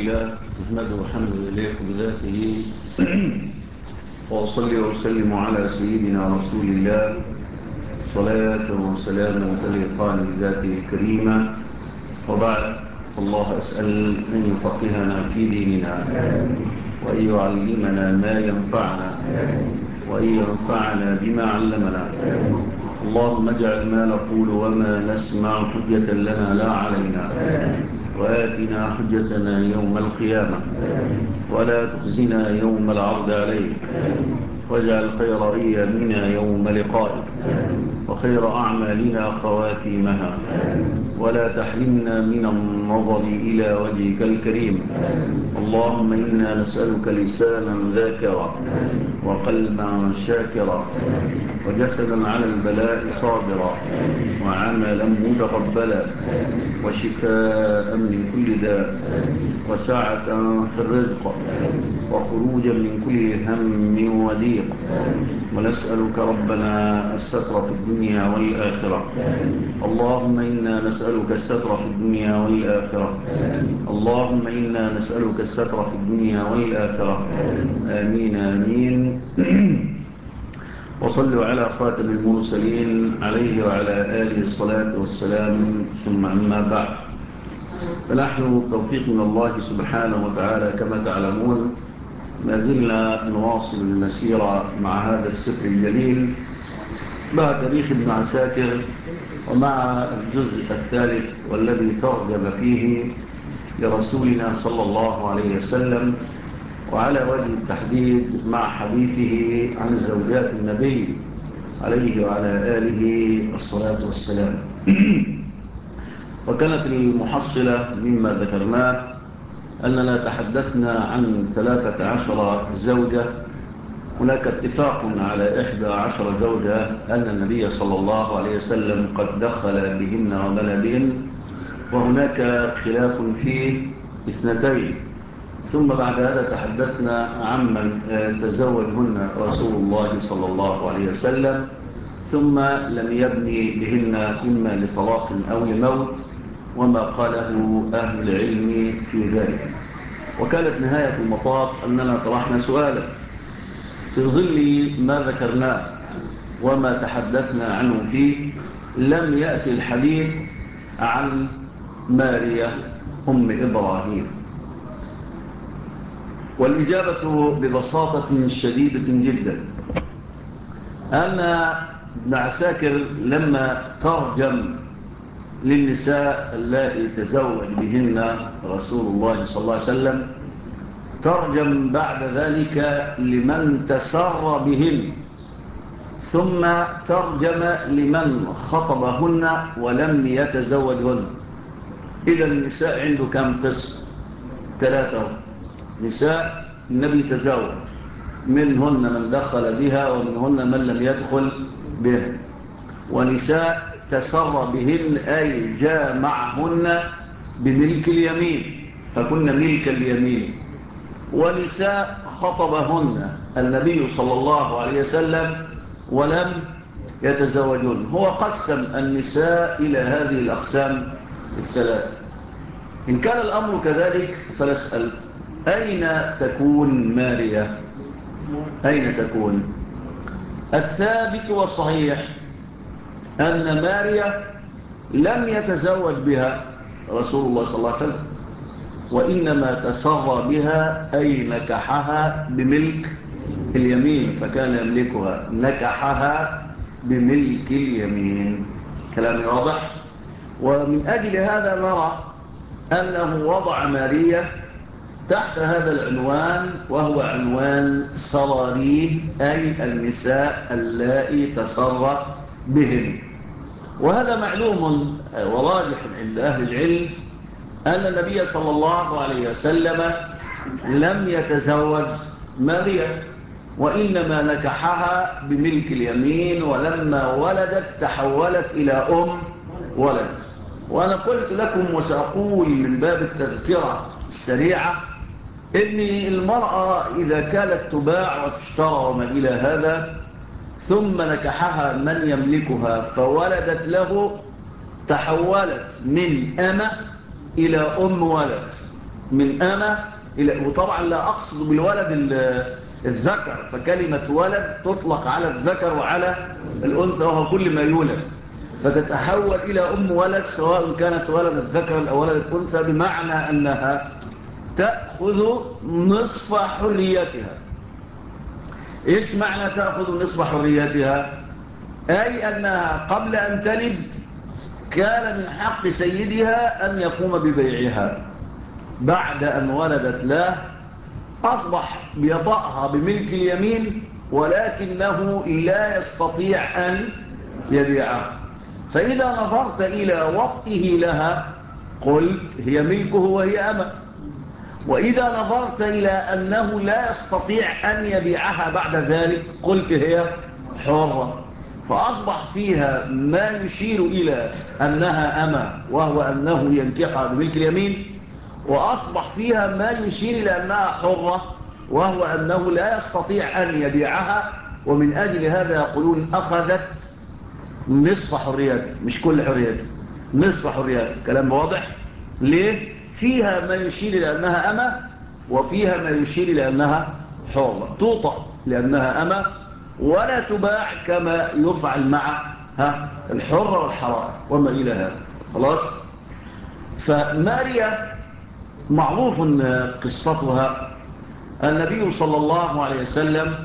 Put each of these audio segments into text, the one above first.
لله نحمده حمد إليه بذاته وأصلي وأسلم على سيدنا رسول الله صلاة وسلام تليقان بذاته الكريمة. وبعد، الله أسأل أن يفقهنا في ديننا وأن يعلمنا ما ينفعنا وأن ينفعنا بما علمنا. اللهم اجعل ما نقول وما نسمع حجة لنا لا علينا، وآتنا حجتنا يوم القيامة ولا تخزنا يوم العرض عليك، واجعل خير أيامنا يوم لقائك وخير أعمالنا خواتيمها، ولا تحرمنا من النظر إلى وجهك الكريم. اللهم إنا نسألك لسانا ذاكرا وقلبا شاكرا وجسدا على البلاء صابرا وعملا متقبلا وشفاء من كل داء وسعة في الرزق وخروجا من كل هم وضيق. ونسألك ربنا الستر في الدنيا والآخرة. اللهم إنا نسألك الستر في الدنيا والآخرة. اللهم إنا نسألك الستر في الدنيا والآخرة. آمين آمين. وصلوا على خاتم المرسلين عليه وعلى آله الصلاة والسلام، ثم أما بعد، فنحن توفيق من الله سبحانه وتعالى كما تعلمون ما زلنا نواصل المسيرة مع هذا السفر الجليل مع تاريخ ابن عساكر، ومع الجزء الثالث والذي ترجم فيه لرسولنا صلى الله عليه وسلم، وعلى وجه التحديد مع حديثه عن زوجات النبي عليه وعلى آله الصلاة والسلام. وكانت المحصلة مما ذكرناه أننا تحدثنا عن 13 زوجة. هناك اتفاق على 11 زوجة أن النبي صلى الله عليه وسلم قد دخل بهن وبنى بهن، وهناك خلاف في 2. ثم بعد هذا تحدثنا عمن تزوجهن رسول الله صلى الله عليه وسلم ثم لم يبني بهن إما لطلاق أو لموت، وما قاله أهل العلم في ذلك. وكانت نهاية المطاف أننا طرحنا سؤالا في ظل ما ذكرناه وما تحدثنا عنه فيه. لم يأتي الحديث عن ماريا أم إبراهيم، والإجابة ببساطة شديدة جدا أن ابن عساكر لما ترجم للنساء اللائي تزوج بهن رسول الله صلى الله عليه وسلم، ترجم بعد ذلك لمن تسر بهن، ثم ترجم لمن خطبهن ولم يتزوجهن. إذا النساء عنده كم قسم؟ 3 نساء النبي تزوج، منهن من دخل بها ومنهن من لم يدخل بها، ونساء تسر بهن أي جامعهن بملك اليمين فكن ملك اليمين، ونساء خطبهن النبي صلى الله عليه وسلم ولم يتزوجون. هو قسم النساء إلى هذه الأقسام 3. إن كان الأمر كذلك فنسأل أين تكون ماريا؟ أين تكون؟ الثابت والصحيح أن ماريا لم يتزوج بها رسول الله صلى الله عليه وسلم، وإنما تسر بها أي نكحها بملك اليمين فكان يملكها، نكحها بملك اليمين. كلام واضح. ومن أجل هذا نرى أنه وضع ماريا تحت هذا العنوان، وهو عنوان سراريه أي النساء اللائي تسر بهن. وهذا معلوم وراجح عند أهل العلم أن النبي صلى الله عليه وسلم لم يتزوج ماريا، وإنما نكحها بملك اليمين، ولما ولدت تحولت إلى أم ولد. وأنا قلت لكم وسأقول من باب التذكرة السريعة إن المرأة إذا كانت تباع وتشترى وما إلى هذا ثم نكحها من يملكها فولدت له، تحولت من أمة إلى أم ولد. من أنا وطبعا لا أقصد بالولد الذكر، فكلمة ولد تطلق على الذكر وعلى الأنثى وهو كل ما يولد، فتتحول إلى أم ولد سواء كانت ولد الذكر أو ولد الأنثى، بمعنى أنها تأخذ نصف حريتها. إيش معنى تأخذ نصف حريتها؟ أي أنها قبل أن تلد كان من حق سيدها أن يقوم ببيعها، بعد أن ولدت له أصبح بيطأها بملك اليمين، ولكنه لا يستطيع أن يبيعها. فإذا نظرت إلى وطئه لها قلت هي ملكه وهي أمة، وإذا نظرت إلى أنه لا يستطيع أن يبيعها بعد ذلك قلت هي حرة. فأصبح فيها ما يشير إلى أنها أمة وهو أنه ينكحها بملك اليمين، وأصبح فيها ما يشير إلى أنها حرة وهو أنه لا يستطيع أن يبيعها. ومن أجل هذا يقولون أخذت نصف حريته، مش كل حريته، نصف حريته. كلام واضح؟ ليه؟ فيها ما يشير إلى أنها أمة، وفيها ما يشير إلى أنها حرة، توطأ لأنها أمة ولا تباع كما يفعل مع الحرة والحرام وما إلى هذا. خلاص؟ فماريا معروف قصتها. النبي صلى الله عليه وسلم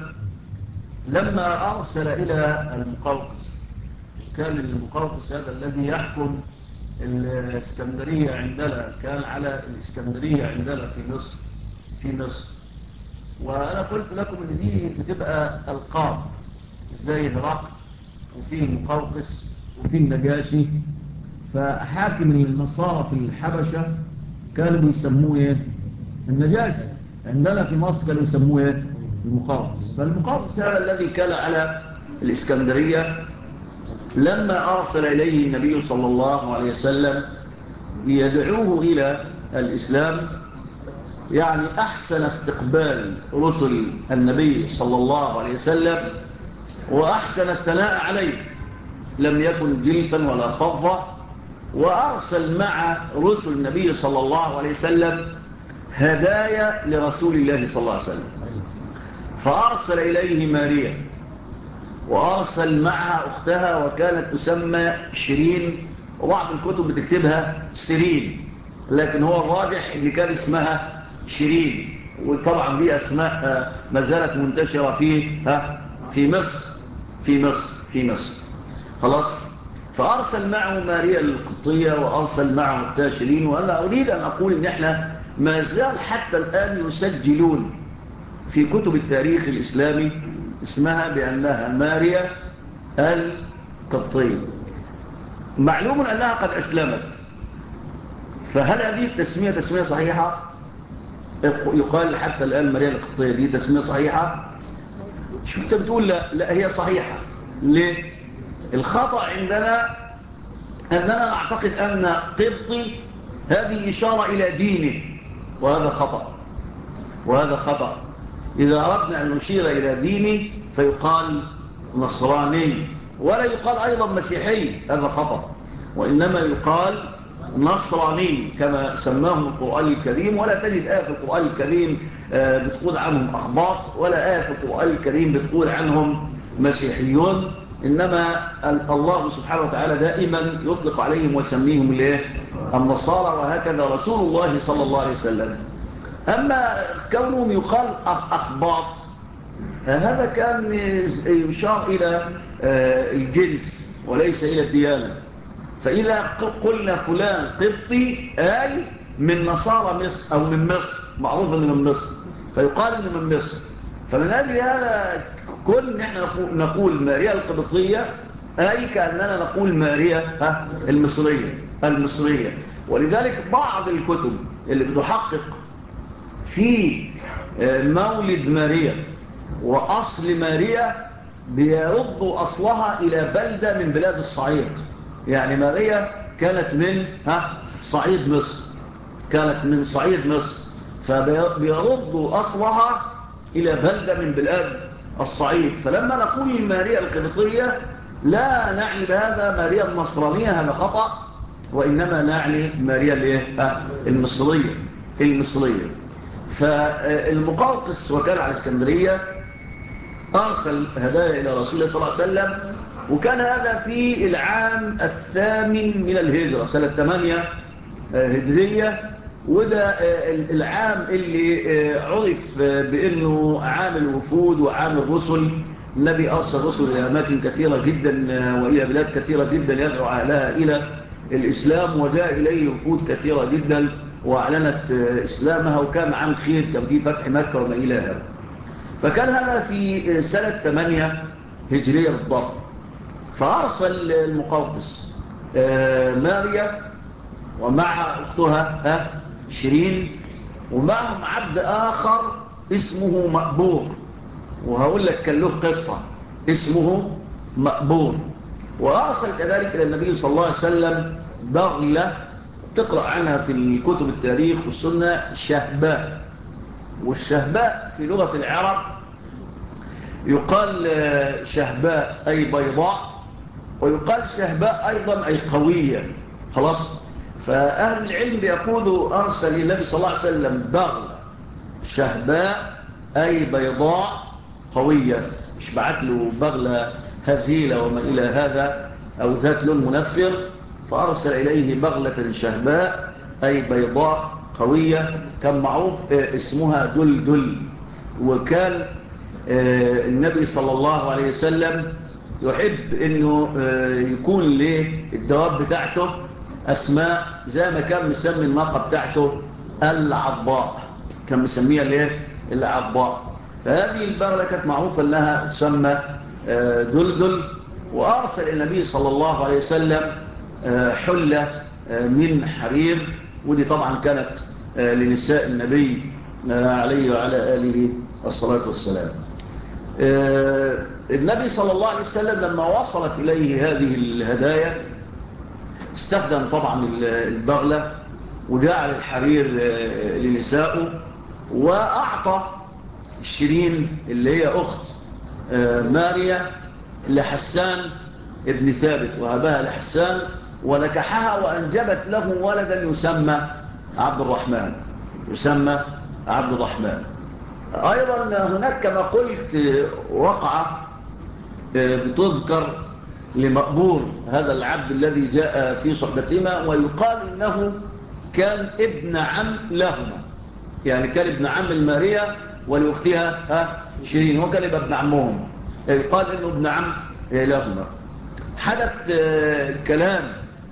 لما أرسل إلى المقوقس، كان المقوقس هذا الذي يحكم الإسكندرية عندنا، كان على الإسكندرية عندنا في مصر. وأنا قلت لكم إن دي بتبقى ألقاب زي هرقل وفي المقوقس وفي النجاشي. فحاكم النصارى في الحبشة كانوا بيسموه إيه؟ النجاشي. عندنا في مصر كانوا يسموه إيه؟ المقوقس. فالمقوقس هذا الذي كان على الإسكندرية لما أرسل إليه النبي صلى الله عليه وسلم يدعوه إلى الإسلام، يعني أحسن استقبال رسل النبي صلى الله عليه وسلم وأحسن الثناء عليه، لم يكن جلفا ولا فظا. وأرسل مع رسل النبي صلى الله عليه وسلم هدايا لرسول الله صلى الله عليه وسلم. فأرسل إليه ماريا، وأرسل معها أختها وكانت تسمى شيرين، وبعض الكتب بتكتبها سيرين، لكن هو الراجح اللي كان اسمها شيرين. وطبعا دي أسماء ما زالت منتشرة في مصر. خلاص. فأرسل معه ماريا القبطية وأرسل معه أختها شيرين. وأنا أريد أن أقول إن إحنا ما زال حتى الآن يسجلون في كتب التاريخ الإسلامي اسمها بأنها ماريا القبطية. معلوم أنها قد أسلمت، فهل هذه التسمية تسمية صحيحة؟ يقال حتى الآن ماريا القبطية دي تسمية صحيحة؟ شفت بتقول لا هي صحيحة. ليه؟ الخطأ عندنا أننا نعتقد أن قبطي هذه إشارة إلى دينه، وهذا خطأ. إذا أردنا أن نشير إلى دينه فيقال نصراني، ولا يقال أيضا مسيحي، هذا خطأ، وإنما يقال نصراني كما سماهم القرآن الكريم. ولا تجد آية في القرآن الكريم بتقول عنهم أخباط، ولا آية في القرآن الكريم بتقول عنهم مسيحيون، إنما الله سبحانه وتعالى دائما يطلق عليهم ويسميهم النصارى، وهكذا رسول الله صلى الله عليه وسلم. أما كونهم يقال أخباط هذا كان يشار إلى الجنس وليس إلى الديانة. فإذا قلنا فلان قبطي أي من نصارى مصر أو من مصر، معروف أنه من مصر، فيقال أنه من مصر. فمن أجل هذا كل نحن نقول ماريا القبطية أي كأننا نقول ماريا المصرية. ولذلك بعض الكتب اللي بتحقق في مولد ماريا وأصل ماريا بيردوا أصلها إلى بلدة من بلاد الصعيد. يعني ماريا كانت من صعيد مصر، كانت من صعيد مصر، فبيردوا أصلها إلى بلدة من بلاد الصعيد. فلما نقول ماريا القبطية لا نعني بهذا ماريا النصرانية، هذا خطأ، وإنما نعني ماريا المصرية. المصرية. فالمقوقس وكان على اسكندرية أرسل هدايا إلى رسول الله صلى الله عليه وسلم، وكان هذا في العام 8 من الهجرة، سنة 8 هجرية. وده العام اللي عرف بأنه عام الوفود وعام الرسل. النبي أرسل رسل إلى أماكن كثيرة جدا وإلى بلاد كثيرة جدا يدعو أهلها إلى الإسلام، وجاء إليه وفود كثيرة جدا وأعلنت إسلامها، وكان عام خير، كان في فتح مكة وما إلى هذا. فكان هذا في سنة 8 هجرية بالضبط. فأرسل المقوقس ماريا ومع أختها شيرين، ومعهم عبد آخر اسمه مأبور، وهقول لك كان له قصة اسمه مأبور. وأرسل كذلك إلى النبي صلى الله عليه وسلم بغلة تقرأ عنها في الكتب التاريخ والسنة شهباء. والشهباء في لغة العرب يقال شهباء أي بيضاء، ويقال شهباء أيضا أي قوية. خلاص. فأهل العلم بيقولوا أرسل النبي صلى الله عليه وسلم بغلة شهباء أي بيضاء قوية، مش بعت له بغلة هزيلة وما إلى هذا أو ذات لون منفر. فأرسل إليه بغلة شهباء أي بيضاء قوية، كان معروف اسمها دلدل. وكان النبي صلى الله عليه وسلم يحب أنه يكون للدواب بتاعته أسماء، زي ما كان مسمي الناقة بتاعته العضاء، كان مسميها ليه العضاء. فهذه البغلة كانت معروفة لها تسمى دلدل. وأرسل النبي صلى الله عليه وسلم حلة من حرير، ودي طبعا كانت لنساء النبي عليه وعلى آله الصلاة والسلام. النبي صلى الله عليه وسلم لما وصلت إليه هذه الهدايا استخدم طبعا البغلة وجعل الحرير لنسائه، وأعطى الشيرين اللي هي أخت ماريا لحسان ابن ثابت، وهبها لحسان ونكحها وأنجبت له ولدا يسمى عبد الرحمن، يسمى عبد الرحمن. أيضا هناك كما قلت وقعة بتذكر لمأبور هذا العبد الذي جاء في صحبتهما، ويقال إنه كان ابن عم لهما، يعني كان ابن عم المارية ولأختها شيرين، وكان ابن عمهم، يقال إنه ابن عم لهما. حدث كلام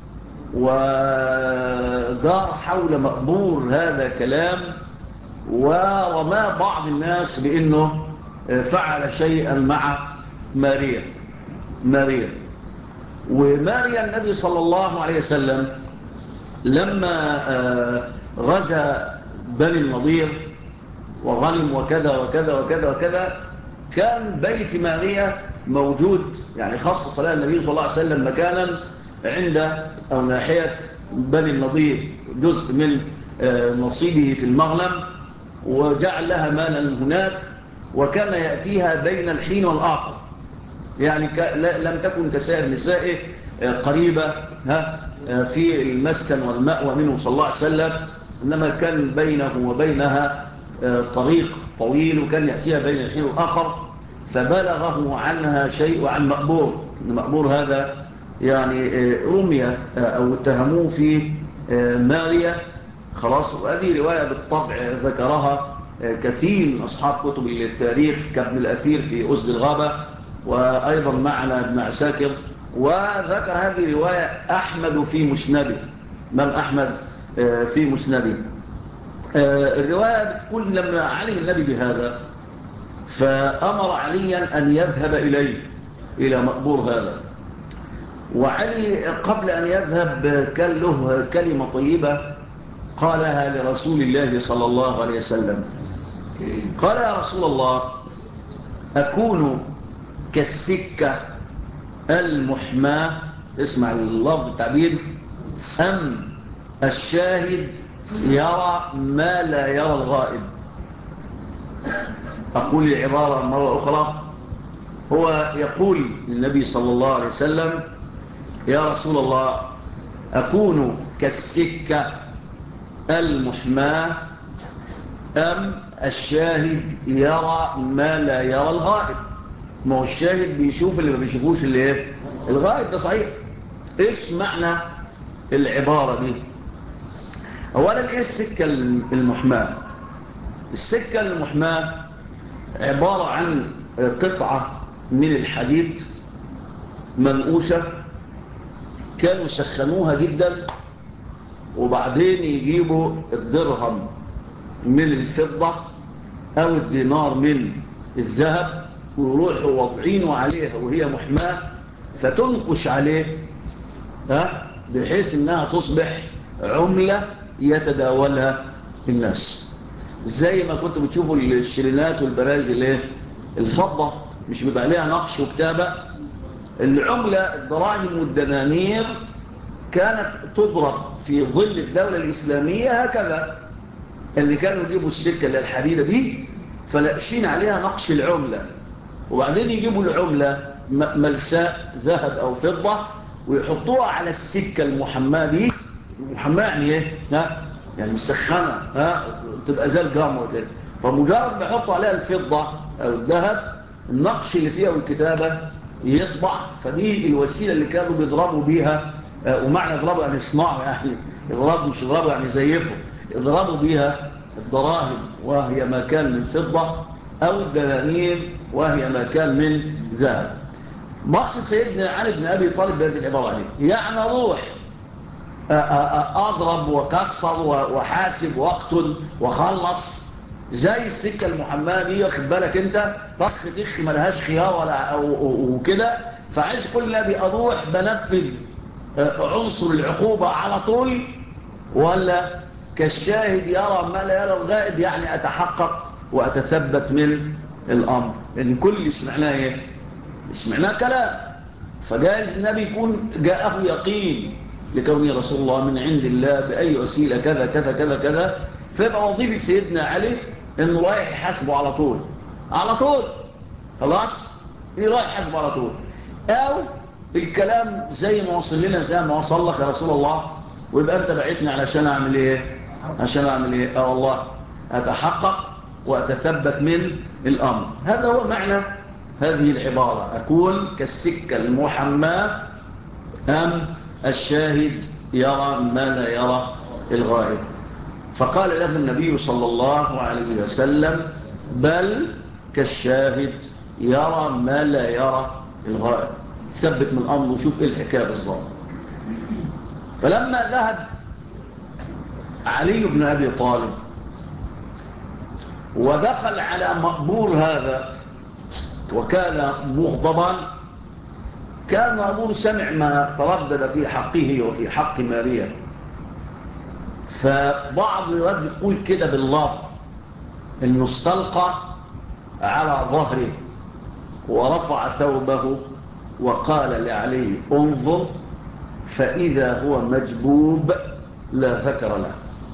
ودار حول مأبور هذا كلام، ورمى بعض الناس بأنه فعل شيئا مع ماريا. وماريا النبي صلى الله عليه وسلم لما غزا بني النضير وغنم وكذا وكذا وكذا وكذا، كان بيت ماريا موجود، يعني خصص لها النبي صلى الله عليه وسلم مكانا عند أو ناحية بني النضير، جزء من نصيبه في المغنم، وجعل لها مالا هناك، وكان يأتيها بين الحين والآخر، يعني لم تكن كسائر نسائه قريبة في المسكن والمأوى منه صلى الله عليه وسلم، إنما كان بينه وبينها طريق طويل، وكان يأتيها بين الحين والآخر. فبلغه عنها شيء عن مأبور، إن مأبور هذا يعني رمي أو اتهموه في ماريا. خلاص. وهذه رواية بالطبع ذكرها كثير من أصحاب كتب التاريخ كابن الأثير في أسد الغابة، وأيضا معنا ابن عساكر، وذكر هذه رواية أحمد في مسنده، من أحمد في مسنده. الرواية بتقول لما علم النبي بهذا فأمر عليا أن يذهب إليه إلى مأبور هذا. وعلي قبل أن يذهب كان له كلمة طيبة قالها لرسول الله صلى الله عليه وسلم. قال: يا رسول الله، أكون كالسكة المحماة، اسمع اللفظ التعبير، أم الشاهد يرى ما لا يرى الغائب؟ أقول العبارة مرة أخرى. هو يقول للنبي صلى الله عليه وسلم: يا رسول الله، أكون كالسكة المحماة أم الشاهد يرى ما لا يرى الغائب؟ ما هو الشاهد بيشوف اللي ما بيشوفوش اللي ايه الغائب، ده صحيح. ايش معنى العبارة دي؟ اولا ايه السكة المحماة؟ السكة المحماة عبارة عن قطعة من الحديد منقوشة، كانوا يسخنوها جدا، وبعدين يجيبوا الدرهم من الفضة او الدينار من الذهب ويروحوا وضعينه عليها وهي محماة، فتنقش عليه بحيث انها تصبح عملة يتداولها الناس. زي ما كنتوا بتشوفوا الشرينات والبرازل الفضة مش بيبقى عليها نقش وكتابة؟ العملة الدراهم والدنانير كانت تضرب في ظل الدولة الإسلامية هكذا، اللي كانوا يجيبوا السكة اللي الحديدة دي فلقشين عليها نقش العملة، وبعدين يجيبوا العملة ملساء ذهب أو فضة ويحطوها على السكة المحماة دي. المحماة يعني ايه؟ يعني مسخنة، تبقى زي الجمر كده، فمجرد بيحطوا عليها الفضة أو الذهب النقش اللي فيها والكتابة يطبع. فدي الوسيلة اللي كانوا بيضربوا بيها، ومعنى يضربوا يعني يصنعوا، يعني يضربوا مش يضربوا يعني يزيفوا، يضربوا بيها الدراهم وهي ما كان من فضة أو الدنانير وهي ما كان من ذهب. مقصد سيدنا علي بن أبي طالب بهذه العبارة دي يعني روح أضرب وكسر وحاسب واقتل وخلص زي السكة المحماة دي، واخد بالك انت طخ ملهاش خيار ولا وكده. فعايز كل نبي أروح بنفذ عنصر العقوبة على طول، ولا كالشاهد يرى ما لا يرى الغائب، يعني أتحقق وأتثبت من الأمر؟ لأن كل اللي سمعناه ايه؟ سمعناه كلام، فجائز النبي يكون جاءه يقين لكونه رسول الله من عند الله بأي وسيلة كذا كذا كذا كذا، فيبقى وظيفة سيدنا علي انه رايح يحاسبه على طول، على طول خلاص رايح يحاسبه على طول. او الكلام زي ما وصل لنا زي ما وصل لك يا رسول الله، ويبقى انت بعتني علشان اعمل ايه؟ عشان اعمل ايه؟ والله اتحقق واتثبت من الامر. هذا هو معنى هذه العبارة، أكون كالسكة المحماة أم الشاهد يرى ما لا يرى الغائب؟ فقال له النبي صلى الله عليه وسلم بل كالشاهد يرى ما لا يرى الغائب. ثبت من أمره وشوف إيه الحكاية بالظبط. فلما ذهب علي بن أبي طالب ودخل على مقبور هذا وكان مغضبا، كان مأمور سمع ما تردد في حقه وفي حق ماريا، فبعض الروايات بتقول كده باللفظ انه استلقى على ظهره ورفع ثوبه وقال لعلي انظر فإذا هو مجبوب لا ذكر له.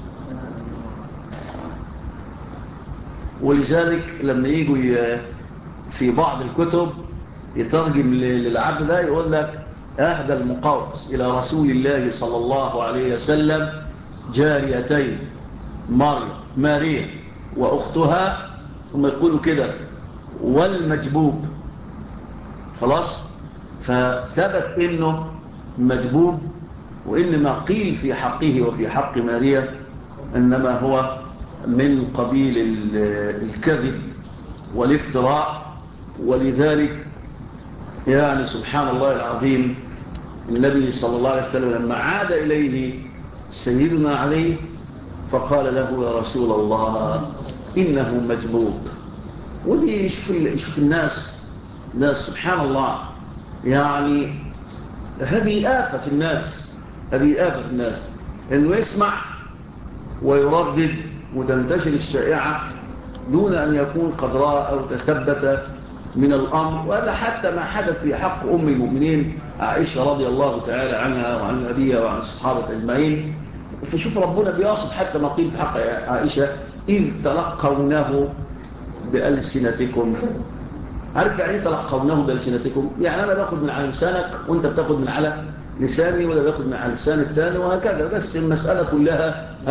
ولذلك لما يجوا في بعض الكتب يترجم للعبد ده يقول لك أهدى المقوس إلى رسول الله صلى الله عليه وسلم جاريتين ماريا وأختها، ثم يقولوا كده والمجبوب. خلاص، فثبت إنه مجبوب، وإن ما قيل في حقه وفي حق ماريا إنما هو من قبيل الكذب والافتراء. ولذلك يعني سبحان الله العظيم النبي صلى الله عليه وسلم لما عاد إليه سيدنا علي فقال له يا رسول الله إنه مجبوب. ودي شوف الناس سبحان الله، يعني هذه آفة في الناس، هذه آفة في الناس إنه يسمع ويردد وتنتشر الشائعة دون أن يكون قد رأى أو تثبت من الأمر. وهذا حتى ما حدث في حق أم المؤمنين عائشة رضي الله تعالى عنها وعن أبيها وعن الصحابة أجمعين. فشوف ربنا بيصف حتى ما قيل في حق عائشة إذ تلقونه بألسنتكم. عارف يعني تلقونه بألسنتكم؟ يعني أنا باخد من على لسانك وأنت بتاخد من على لساني، ولا باخد من على لسان الثاني، وهكذا. بس المسألة كلها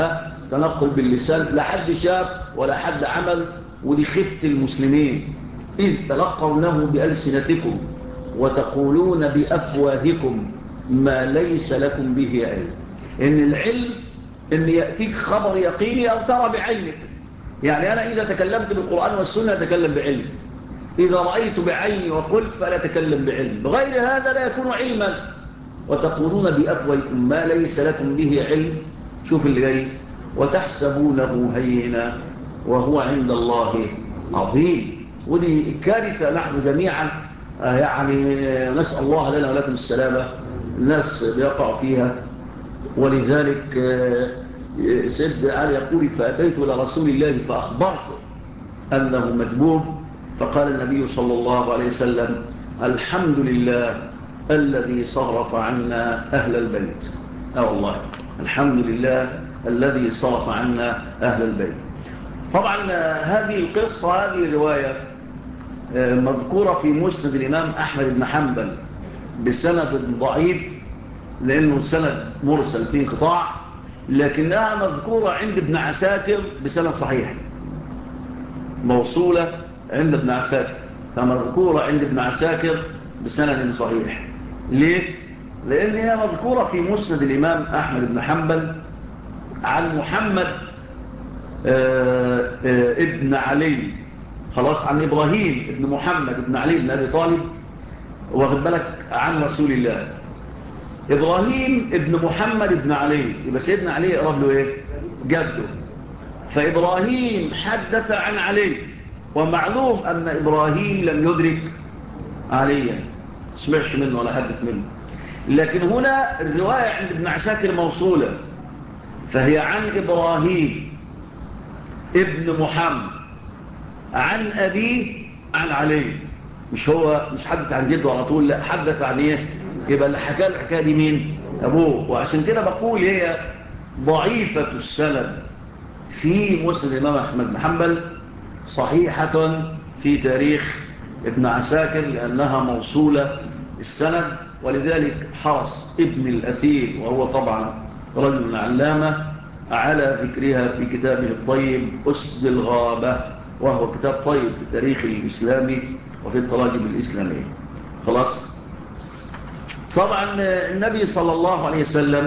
تنقل باللسان، لا حد شاف ولا حد عمل، ودي خبة المسلمين. إذ تلقونه بألسنتكم وتقولون بأفواهكم ما ليس لكم به علم. إن العلم إن يأتيك خبر يقيني أو ترى بعينك. يعني أنا إذا تكلمت بالقرآن والسنة أتكلم بعلم، إذا رأيت بعيني وقلت فلا أتكلم بعلم، بغير هذا لا يكون علما. وتقولون بأفواهكم ما ليس لكم به علم. شوف اللي جاي، وتحسبونه هينا وهو عند الله عظيم. ودي كارثة نحن جميعا يعني نسأل الله لنا ولكم السلامة، الناس بيقع فيها. ولذلك سيد علي يقول فأتيت إلى رسول الله فأخبرته أنه مجبوب، فقال النبي صلى الله عليه وسلم الحمد لله الذي صرف عنا أهل البيت. والله الحمد لله الذي صرف عنا أهل البيت. طبعا هذه القصة، هذه الرواية مذكورة في مسند الإمام أحمد بن حنبل بسند ضعيف، لأنه سند مرسل فيه انقطاع، لكنها مذكورة عند ابن عساكر بسند صحيح، موصولة عند ابن عساكر، فمذكورة عند ابن عساكر بسند صحيح. ليه؟ لأنها مذكورة في مسند الإمام أحمد بن حنبل عن محمد ابن علي، خلاص، عن إبراهيم ابن محمد ابن علي بن أبي طالب، واخد بالك، عن رسول الله. إبراهيم ابن محمد ابن علي، يبقى سيدنا علي يقرب له إيه؟ جده. فإبراهيم حدث عن علي، ومعلوم أن إبراهيم لم يدرك عليا، سمعش منه ولا حدث منه. لكن هنا الرواية عند ابن عساكر موصولة، فهي عن إبراهيم ابن محمد عن أبيه عن علي. مش حدث عن جده على طول، لا، حدث عن إيه؟ يبقى اللي حكى الحكاية دي مين؟ أبوه. وعشان كده بقول هي ضعيفة السند في مسند الإمام أحمد بن حنبل، صحيحة في تاريخ ابن عساكر لأنها موصولة السند. ولذلك حرص ابن الأثير، وهو طبعا رجل علامة، على ذكرها في كتابه الطيب أسد الغابة، وهو كتاب طيب في التاريخ الإسلامي وفي التراجم الإسلامية. خلاص. طبعا النبي صلى الله عليه وسلم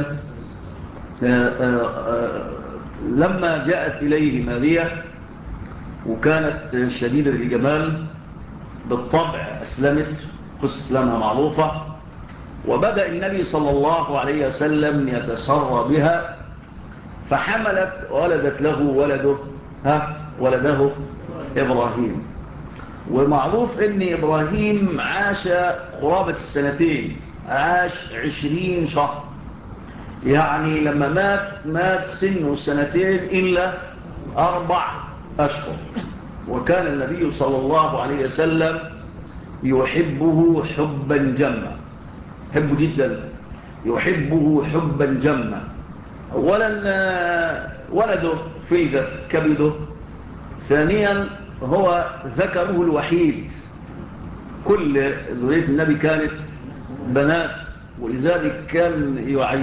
لما جاءت إليه ماريا وكانت شديدة الجمال بالطبع، أسلمت، قصة إسلامها معروفة، وبدأ النبي صلى الله عليه وسلم يتسرى بها، فحملت ولدت له ولده إبراهيم. ومعروف أن إبراهيم عاش قرابة السنتين، عاش 20 شهر، يعني لما مات سنه 2 إلا 4 أشهر. وكان النبي صلى الله عليه وسلم يحبه حبا جما، يحبه جدا، يحبه حبا جما. أولا ولده فلذة كبده، ثانيا هو ذكره الوحيد، كل ذرية النبي كانت بنات، ولذلك كان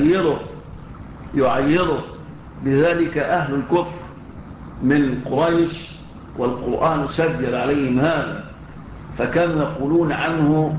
يعيره بذلك أهل الكفر من قريش، والقرآن سجل عليهم هذا، فكانوا يقولون عنه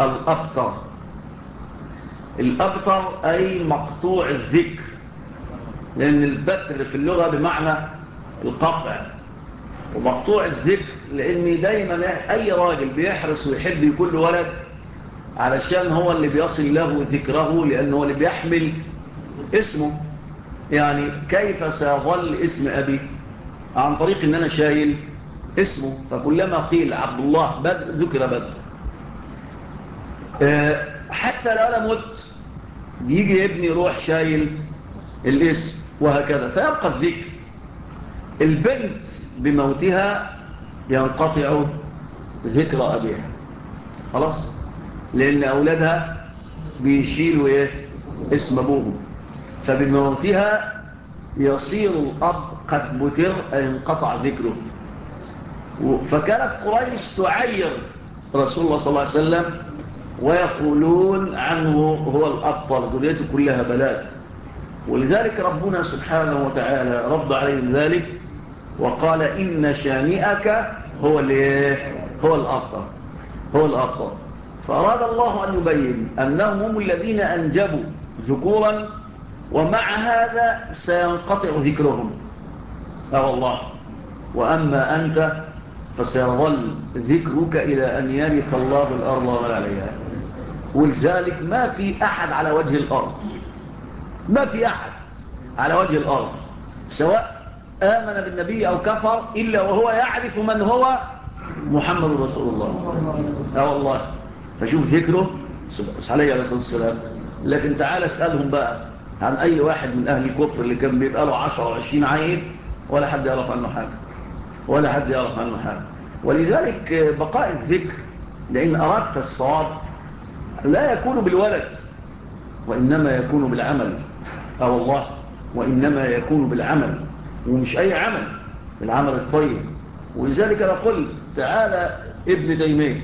الأبتر أي مقطوع الذكر، لأن البتر في اللغة بمعنى القطع، ومقطوع الذكر لأن دايما أي راجل بيحرص ويحب يكون له ولد علشان هو اللي بيصل له ذكره، لأنه هو اللي بيحمل اسمه. يعني كيف سيظل اسم أبي؟ عن طريق أن أنا شايل اسمه، فكلما قيل عبد الله بدر ذكر بدر. حتى لو أنا مت بيجي ابني يروح شايل الاسم، وهكذا فيبقى الذكر. البنت بموتها ينقطع ذكر أبيها، خلاص، لأن أولادها بيشيلوا اسم أبوهم، فبموتها يصير الأب قد بتر أي انقطع ذكره. فكانت قريش تعير رسول الله صلى الله عليه وسلم ويقولون عنه هو الأبطل، ذريته كلها بنات. ولذلك ربنا سبحانه وتعالى رد عليهم ذلك وقال إن شانئك هو الأبتر. هو الأبتر. فأراد الله أن يبين أنهم هم الذين أنجبوا ذكورا، ومع هذا سينقطع ذكرهم. والله وأما أنت فسيظل ذكرك إلى أن يرث الله الأرض ومن عليها. ولذلك ما في أحد على وجه الأرض، ما في أحد على وجه الأرض سواء آمن بالنبي أو كفر إلا وهو يعرف من هو محمد رسول الله. والله فشوف ذكره عليه الصلاة والسلام. لكن تعال اسألهم بقى عن أي واحد من أهل الكفر اللي كان بيبقى له 10 و20 عين ولا حد يعرف عنه حاجة، ولا حد يعرف عنه حاجة. ولذلك بقاء الذكر، لأن أردت الصواب لا يكون بالولد وإنما يكون بالعمل. والله وإنما يكون بالعمل، ومش أي عمل، العمل الطيب. ولذلك أنا قلت تعالى ابن تيمية،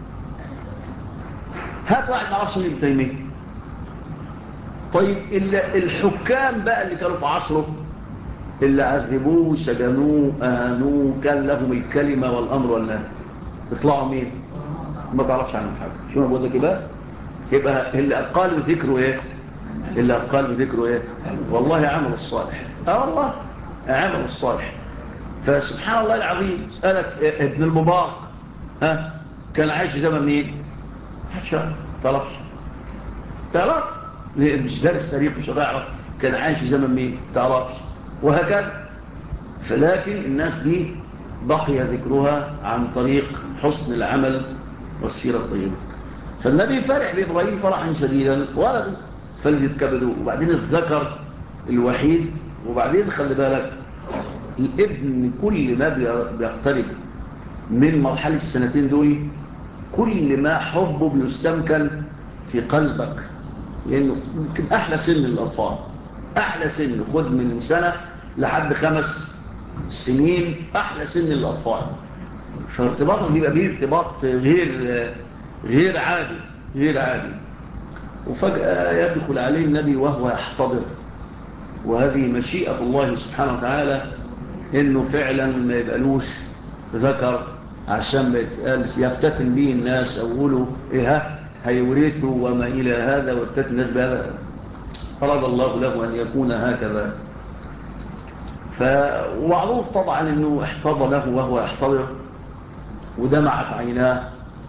هات واحد معرفش ابن تيمية. طيب الحكام بقى اللي كانوا في عصره اللي عذبوه سجنوه آنوه كان لهم الكلمة والأمر والنهي، يطلعوا مين؟ ما تعرفش عنه حاجة. شو ما بقول لك بقى؟ يبقى اللي قال بذكره ايه؟ اللي قال بذكره ايه؟ والله عمل الصالح. والله عمل الصالح. فسبحان الله العظيم. اسألك ابن المبارك كان عايش في زمن مين؟ تعرفش مش دارس تاريخ مش هتعرف كان عايش في زمن مين، تعرفش. وهكذا. فلكن الناس دي بقي ذكرها عن طريق حسن العمل والسيرة الطيبة. فالنبي فرح بإبراهيم فرحا شديدا، ولده فلدت كبده، وبعدين الذكر الوحيد. وبعدين خلي بالك الابن كل ما بيقترب من مرحلة السنتين دول كل ما حبه بيستمكن في قلبك، لأنه يمكن أحلى سن للأطفال، أحلى سن. خد من سنة لحد 5 سنين أحلى سن للأطفال. فارتباطك بيبقى بيه ارتباط غير عادي، غير عادي. وفجأة يدخل عليه النبي وهو يحتضر، وهذه مشيئة الله سبحانه وتعالى إنه فعلا ما يبقالوش ذكر عشان ما يفتتن به الناس أو يقولوا إيه هيورثوا وما إلى هذا، وافتتن الناس بهذا. أراد الله له أن يكون هكذا. ومعروف طبعا أنه احتضر له وهو يحتضر ودمعت عيناه،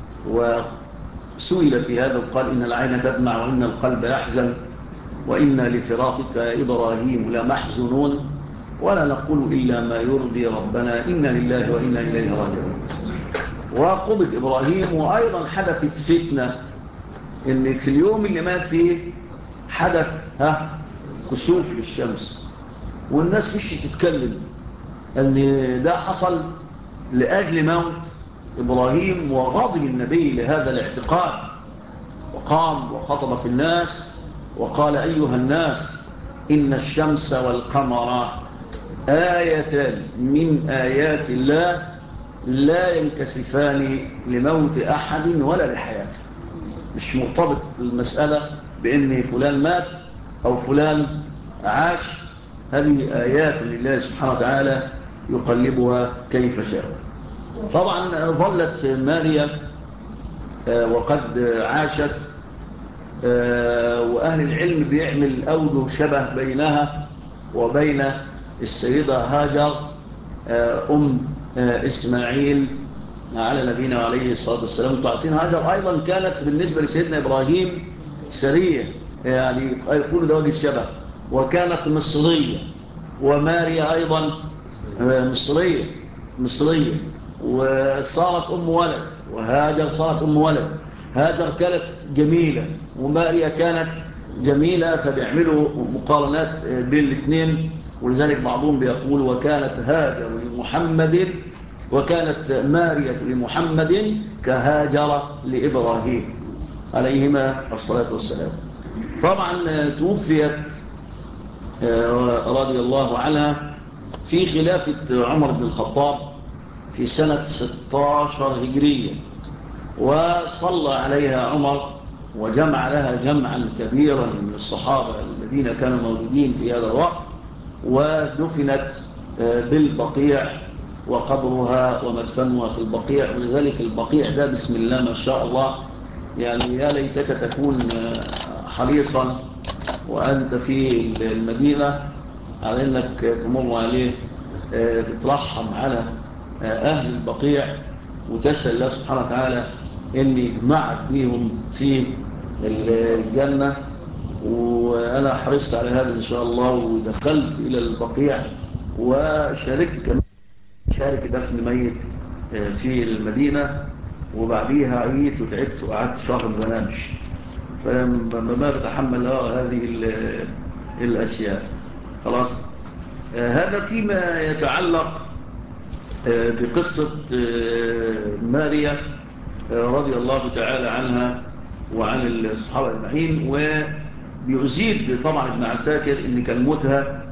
وسئل في هذا وقال إن العين تدمع وإن القلب يحزن وإنا لفراقك يا إبراهيم لمحزنون ولا نقول إلا ما يرضي ربنا إنا لله وإنا إليه راجعون. وقبض إبراهيم. وأيضا حدثت فتنة إن في اليوم اللي مات فيه حدث كسوف للشمس، والناس مش تتكلم أن ده حصل لأجل موت إبراهيم، وغضب النبي لهذا الاعتقاد وقام وخطب في الناس وقال أيها الناس إن الشمس والقمر آية من آيات الله لا ينكسفان لموت أحد ولا لحياته. مش مرتبط المسألة بأن فلان مات أو فلان عاش، هذه آيات لله سبحانه وتعالى يقلبها كيف شاء. طبعا ظلت ماريا وقد عاشت، وأهل العلم بيعمل أوجه شبه بينها وبين السيدة هاجر أم إسماعيل على نبينا عليه الصلاة والسلام. تعطين هاجر أيضا كانت بالنسبة لسيدنا إبراهيم سرية، يعني يقول ده وجه الشبه، وكانت مصرية. وماريا أيضا مصرية وصارت أم ولد، وهاجر صارت أم ولد. هاجر كانت جميلة وماريا كانت جميلة، فبيعملوا مقارنات بين الاثنين. ولذلك بعضهم بيقول وكانت هاجر لمحمد وكانت ماريا لمحمد كهاجر لإبراهيم عليهما الصلاة والسلام. طبعا توفيت رضي الله عنها في خلافة عمر بن الخطاب في سنة 16 هجرية، وصلى عليها عمر وجمع لها جمعا كبيرا من الصحابة الذين كانوا موجودين في هذا الوقت، ودفنت بالبقيع، وقبرها ومدفنها في البقيع. ولذلك البقيع ده بسم الله ما شاء الله، يعني يا ليتك تكون حريصا وأنت في المدينة على أنك تمر عليه، تترحم على أهل البقيع وتسأل الله سبحانه وتعالى أن يجمعك بهم في الجنة. وأنا حرصت على هذا إن شاء الله، ودخلت إلى البقيع وشاركت كمان شارك دفن ميت في المدينة، وبعديها عييت وتعبت وقعدت شهر ما بنامش، فما بتحمل هذه الأشياء. خلاص. هذا فيما يتعلق بقصة ماريا رضي الله تعالى عنها وعن الصحابة أجمعين. وبيزيد طبعا ابن عساكر إن كان موتها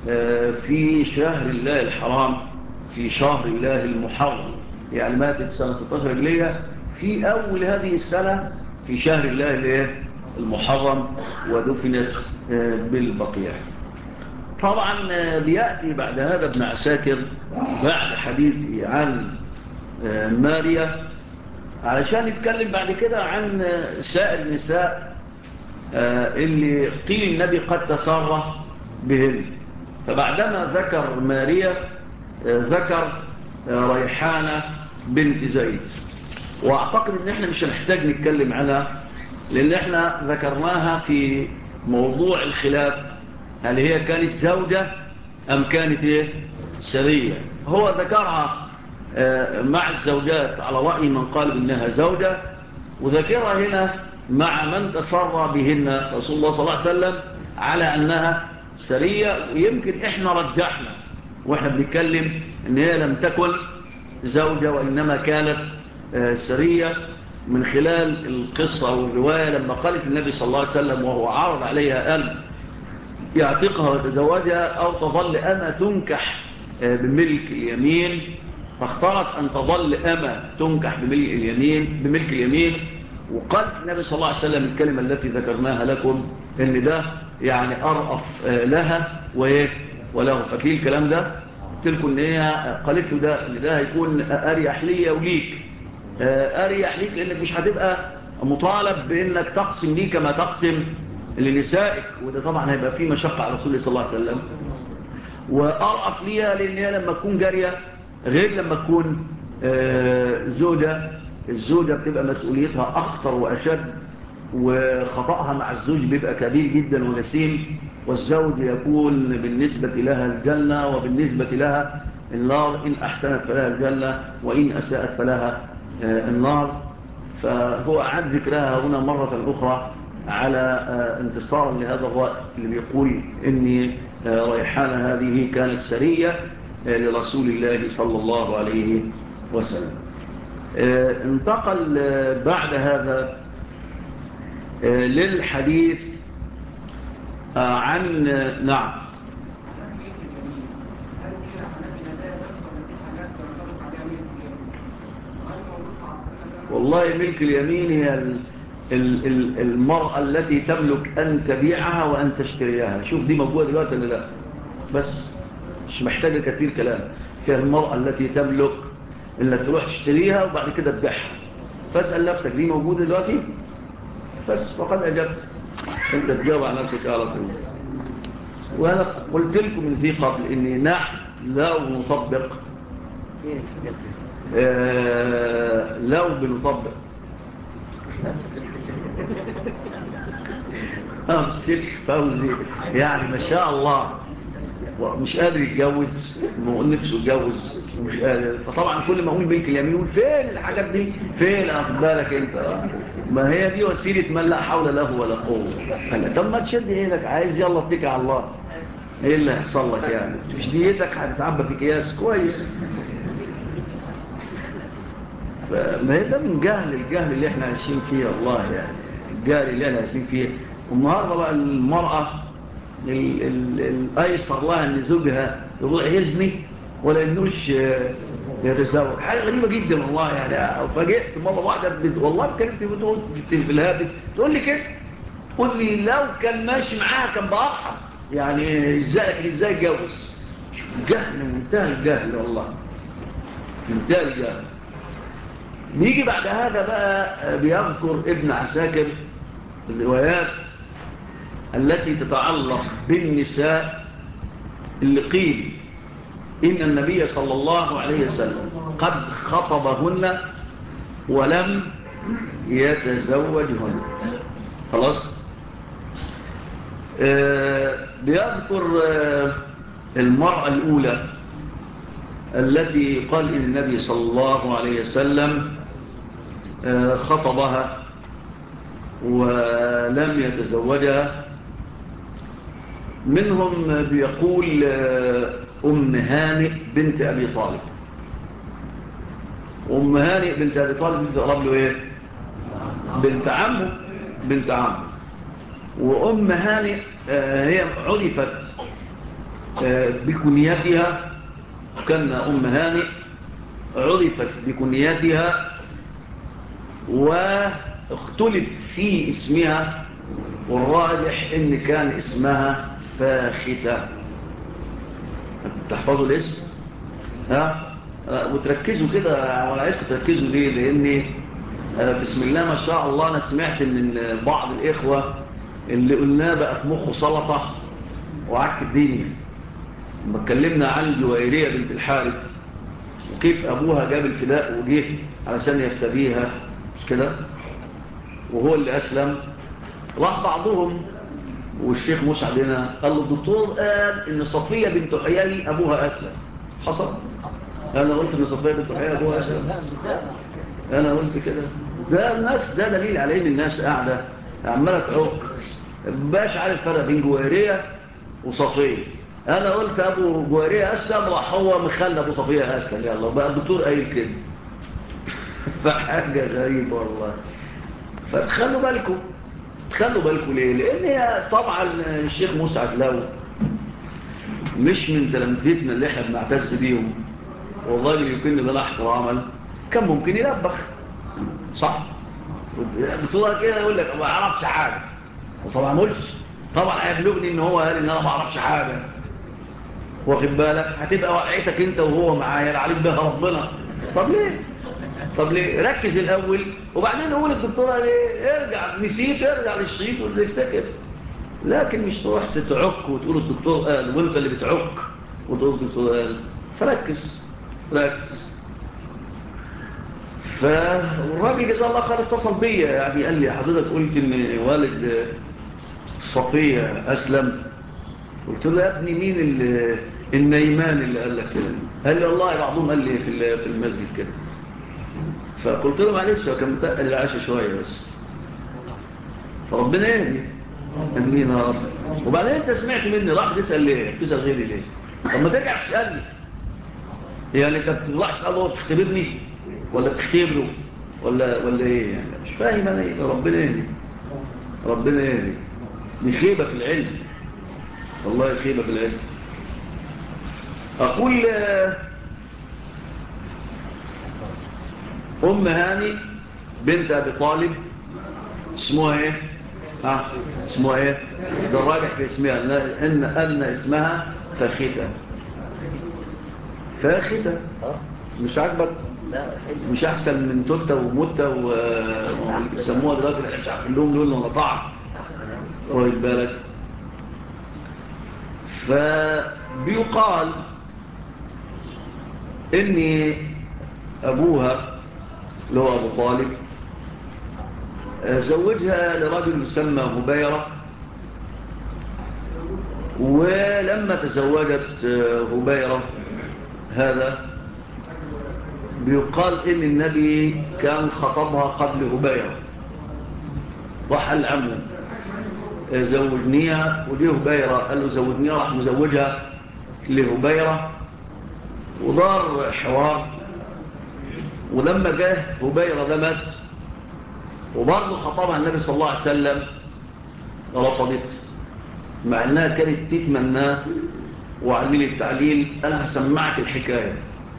في شهر الله الحرام، في شهر الله المحرم، يعني ماتت سنة 16 هجرية في أول هذه السنة في شهر الله المحرم، ودفنت بالبقيع. طبعا بيأتي بعد هذا ابن عساكر بعد حديثي عن ماريا علشان يتكلم بعد كده عن سائر النساء اللي قيل النبي قد تسرى بهن. فبعدما ذكر ماريا ذكر ريحانة بنت زيد، واعتقد ان احنا مش هنحتاج نتكلم عنها لان احنا ذكرناها في موضوع الخلاف، هل هي كانت زوجة ام كانت سرية. هو ذكرها مع الزوجات على رأي من قال انها زوجة، وذكرها هنا مع من تسرى بهن رسول الله صلى الله عليه وسلم على انها سرية. ويمكن احنا رجحنا واحنا بنتكلم ان هي لم تكن زوجة وانما كانت سرية من خلال القصة والرواية لما قالت النبي صلى الله عليه وسلم وهو عرض عليها أن يعتقها وتزوجها أو تظل أما تنكح بملك اليمين، فاختارت أن تظل أما تنكح بملك اليمين. وقالت النبي صلى الله عليه وسلم الكلمة التي ذكرناها لكم ان ده يعني أرأف لها وله. فاكرين الكلام ده؟ قلت لكم ان هي قالت له ده ان ده هيكون أريح لي وليك، أريح ليك لأنك مش هتبقى مطالب بأنك تقسم لي كما تقسم لنسائك، وده طبعا هيبقى فيه مشقة على رسول الله صلى الله عليه وسلم. وأرأف ليها لأن هي لما تكون جارية غير لما تكون زوجة. الزوجة بتبقى مسؤوليتها أخطر وأشد، وخطأها مع الزوج بيبقى كبير جدا ونسيم، والزوج يكون بالنسبة لها الجنة وبالنسبة لها النار، إن أحسنت فلها الجنة وإن أساءت فلها النار. فهو أعاد ذكرها هنا مرة أخرى على انتصارا لهذا الرأي اللي بيقول إن ريحانة هذه كانت سرية لرسول الله صلى الله عليه وسلم. انتقل بعد هذا للحديث عن نعم. والله ملك اليمين هي المرأة التي تملك أن تبيعها وأن تشتريها. شوف دي موجودة دلوقتي ولا لا؟ بس مش محتاجة كثير كلام. هي المرأة التي تملك إنك تروح تشتريها وبعد كده تبيعها. فاسأل نفسك دي موجودة دلوقتي؟ بس فقد أجبت، أنت تجاوب على نفسك على طول. وأنا قلت لكم من في قبل إني نحن لو نطبق لو بنطبق الشيخ فوزي يعني ما شاء الله مش قادر يتجوز، نفسه يتجوز ومش قادر. فطبعا كل ما اقول ملك اليمين يقول فين الحاجات دي، فين؟ اخد بالك انت؟ ما هي دي وسيله من لا حول له ولا قوه. طب ما تشد ايدك، عايز يلا اتكل على الله، ايه اللي هيحصل لك يعني؟ مش ديتك هتتعبى في اكياس كويس. فما هي ده من الجهل اللي احنا عايشين فيه والله، يعني الجهل اللي احنا عايشين فيه. والنهارده بقى المرأة الأيسر لها أن زوجها يروح يزني ولا إنوش يتزوج. حاجة غريبة جدا والله يعني. فاجئت مرة واحدة والله كانت بتقول في الهاتف تقول لي كده، تقول لي لو كان ماشي معاها كان بأرحم يعني. ازاي اتجوز؟ جهل، منتهى الجهل والله، منتهى الجهل. بيجي بعد هذا بقى بيذكر ابن عساكر الروايات التي تتعلق بالنساء اللي قيل إن النبي صلى الله عليه وسلم قد خطبهن ولم يتزوجهن. خلاص. بيذكر المرأة الأولى التي قال إن النبي صلى الله عليه وسلم خطبها ولم يتزوجها. منهم بيقول أم هانئ بنت أبي طالب. أم هانئ بنت أبي طالب بتقرب له إيه؟ بنت عمه. وأم هانئ هي عرفت بكنيتها، كان أم هانئ عرفت بكنيتها واختلف في اسمها، والراجح إن كان اسمها فاختة. تحفظوا الاسم وتركزوا كده. وانا عايزكم تركزوا ليه؟ لان بسم الله ما شاء الله انا سمعت من بعض الاخوه اللي قلناه بقى في مخه سلطه وعك الدنيا. لما اتكلمنا عن الجويريه بنت الحارث وكيف ابوها جاب الفداء وجه علشان يفتديها، مش كده؟ وهو اللي اسلم. راح بعضهم والشيخ مسعد هنا قال له الدكتور قال ان صفيه بنت حيي ابوها اسلم. حصل؟ انا قلت ان صفيه بنت حيي ابوها اسلم. انا قلت كده. ده الناس، ده دليل على ان الناس قاعده عماله تعك، مبقاش عارف فرق بين جويريه وصفيه. انا قلت ابو جويريه اسلم، راح هو مخلى ابو صفيه اسلم. يلا بقى الدكتور قايل كده. فحاجه غريبه والله. فتخلوا بالكم، تخلوا بالكم ليه؟ لان طبعا الشيخ مسعد لو مش من تلامذتنا اللي احنا بنعتز بيهم والله اللي يمكن لنا احتراما كان ممكن يلبخ، صح؟ بتقول كده يقول لك ما اعرفش حاجه، وطبعا قلتش. طبعا هيبلغني ان هو قال ان انا ما اعرفش حاجه، واخد بالك؟ هتبقى وقعتك انت وهو معايا عليك بها ربنا. طب ليه؟ طب ليه؟ ركز الاول وبعدين نقول الدكتوره ليه؟ ارجع نسيت، ارجع للشريط وافتكر. لكن مش تروح تتعك وتقول الدكتور قال وانت اللي بتعك وتقول الدكتور قال. فركز، ركز. فالراجل جزاه الله خير اتصل بيا يعني قال لي حضرتك قلت ان والد صفيه اسلم. قلت له يا ابني مين النيمان اللي قال لك كده؟ قال لي والله بعضهم قال لي في المسجد كده. فقلت له معلش هو كان متقل العشاء شويه بس. فربنا يهدي. امين يا رب. وبعدين انت سمعت مني راح تسال ليه؟ تسال غيري ليه؟ طب ما ترجع تسالني. يعني انت بتروح تساله وبتختبرني ولا بتختبره ولا ايه يعني؟ مش فاهم انا ايه. ربنا يهدي، ربنا يهدي. دي خيبه في العلم، والله خيبه في العلم. اقول ام هاني بنت ابي طالب اسمها ايه؟ اسمها ايه؟ ده الراجح في اسمها ان اسمها فاختة. فاختة مش عاجبك؟ مش احسن من توتة وموتة واللي بيسموها دلوقتي اللي مش عارفين لهم لون ولا طعم، واخد بالك؟ فبيقال ان ابوها اللي هو ابو طالب زوجها لرجل يسمى هبيرة. ولما تزوجت هبيرة هذا بيقال إن النبي كان خطبها قبل هبيرة. راح قال عمه زوجنيها، ودي هبيرة قال له زوجنيها، راح مزوجها لهبيرة ودار حوار. ولما جاء هبيرة ده مات وبرضه خطبها النبي صلى الله عليه وسلم، رفضت مع انها كانت تتمناه وعلمني التعليل، أنا هسمعك الحكاية.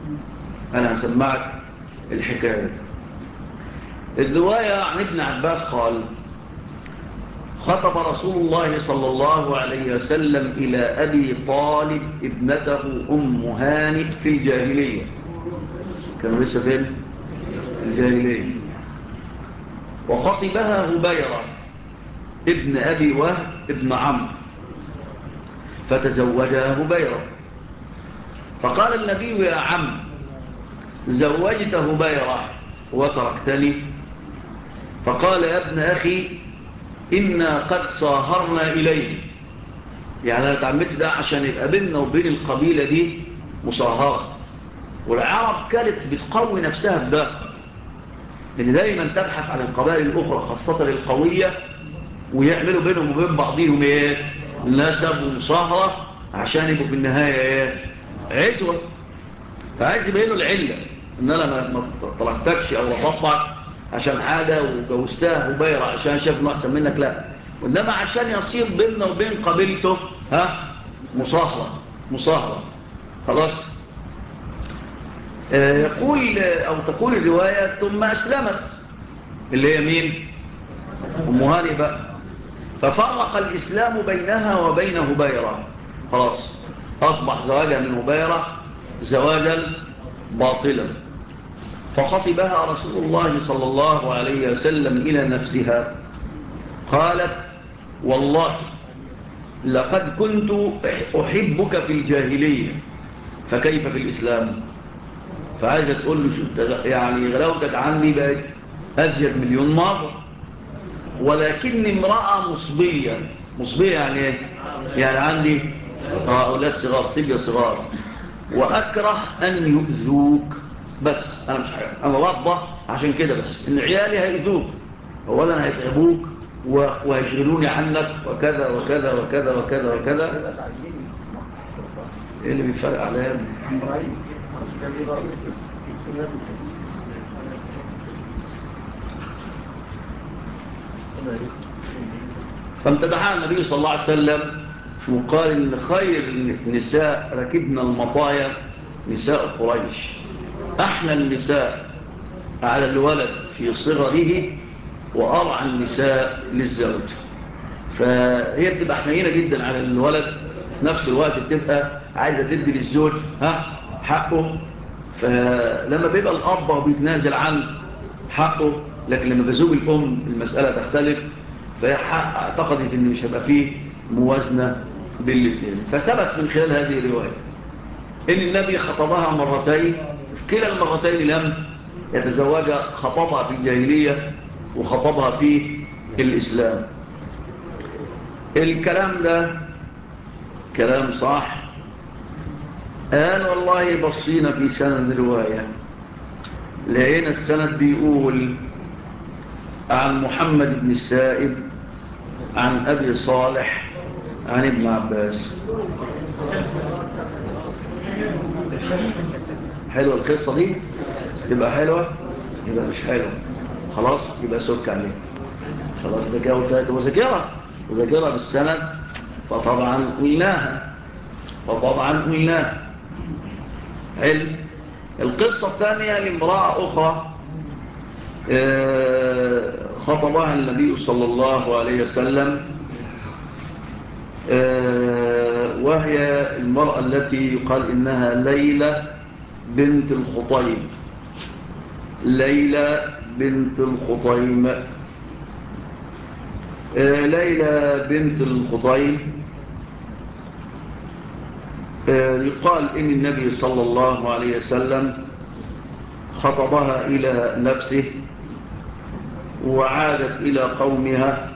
الرواية عن ابن عباس قال: خطب رسول الله صلى الله عليه وسلم إلى أبي طالب ابنته أم هانئ في الجاهلية. كانوا لسه فين؟ الجاهلية. وخطبها هبيرة ابن أبي وهب ابن عمرو، فتزوجها هبيرة. فقال النبي: يا عم، زوجت هبيرة وتركتني؟ فقال: يا ابن أخي، إنا قد صاهرنا إليه. يعني أنا تعمدت ده عشان يبقى بيننا وبين القبيلة دي مصاهرة. والعرب كانت بتقوي نفسها بده، لأن دايما تبحث عن القبائل الأخرى خاصة القوية، ويعملوا بينهم وبين بعضهم نسب ومصاهرة عشان يبقوا في النهاية عزوة. فعايز يبينوا العلة، إن أنا ما طلقتكش أو رفضتك عشان حاجة وجوزتها هبيرة عشان شاف إنه أحسن منك، لا، وإنما عشان يصير بيننا وبين قبيلته مصاهرة. خلاص. يقول أو تقول الرواية: ثم أسلمت، اللي هي مين؟ أم هانئ بقى. ففرق الإسلام بينها وبين هبيرة. خلاص، أصبح زواجها من هبيرة زواجا باطلا. فخطبها رسول الله صلى الله عليه وسلم إلى نفسها. قالت: والله لقد كنت أحبك في الجاهلية، فكيف في الإسلام؟ فعايزة تقول له يعني غلاوتك عني بقت أزيد مليون مرة، ولكن امرأة مصبية يعني ايه؟ يعني عندي أولاد صغار، صبية صغار، وأكره أن يؤذوك. بس أنا مش عارف، أنا رافضة عشان كده، بس إن عيالي هيؤذوك، أولا هيتعبوك وهيشغلوني عنك وكذا وكذا وكذا وكذا وكذا. إيه اللي بيفرق عليها؟ فامتدحها النبي صلى الله عليه وسلم وقال: إن خير النساء ركبنا المطايا نساء قريش، أحلى النساء على الولد في صغره وأرعى النساء للزوج. فهي بتبقى حنينة جدا على الولد، في نفس الوقت بتبقى عايزة تدي للزوج حقه. فلما بيبقى الأب بيتنازل عن حقه، لكن لما بزوج الأم المسألة تختلف، فهي اعتقدت ان مش هيبقى فيه موازنة بالاثنين. فثبت من خلال هذه الرواية ان النبي خطبها مرتين، في كلا المرتين لم يتزوجها، خطبها في الجاهلية وخطبها في الإسلام. الكلام ده كلام صح. قال: والله بصينا في سند الرواية، لقينا السند بيقول عن محمد بن السائب عن أبي صالح عن ابن عباس. حلوة القصة دي؟ يبقى حلوة؟ يبقى مش حلوة، خلاص يبقى سك عليه. خلاص ده كده قلت وذكرها بالسند، فطبعا قلناها. علم. القصة الثانية لامرأة أخرى خطبها النبي صلى الله عليه وسلم، وهي المرأة التي يقال إنها ليلى بنت الخطيم. ليلى بنت الخطيم يقال إن النبي صلى الله عليه وسلم خطبها إلى نفسه وعادت إلى قومها،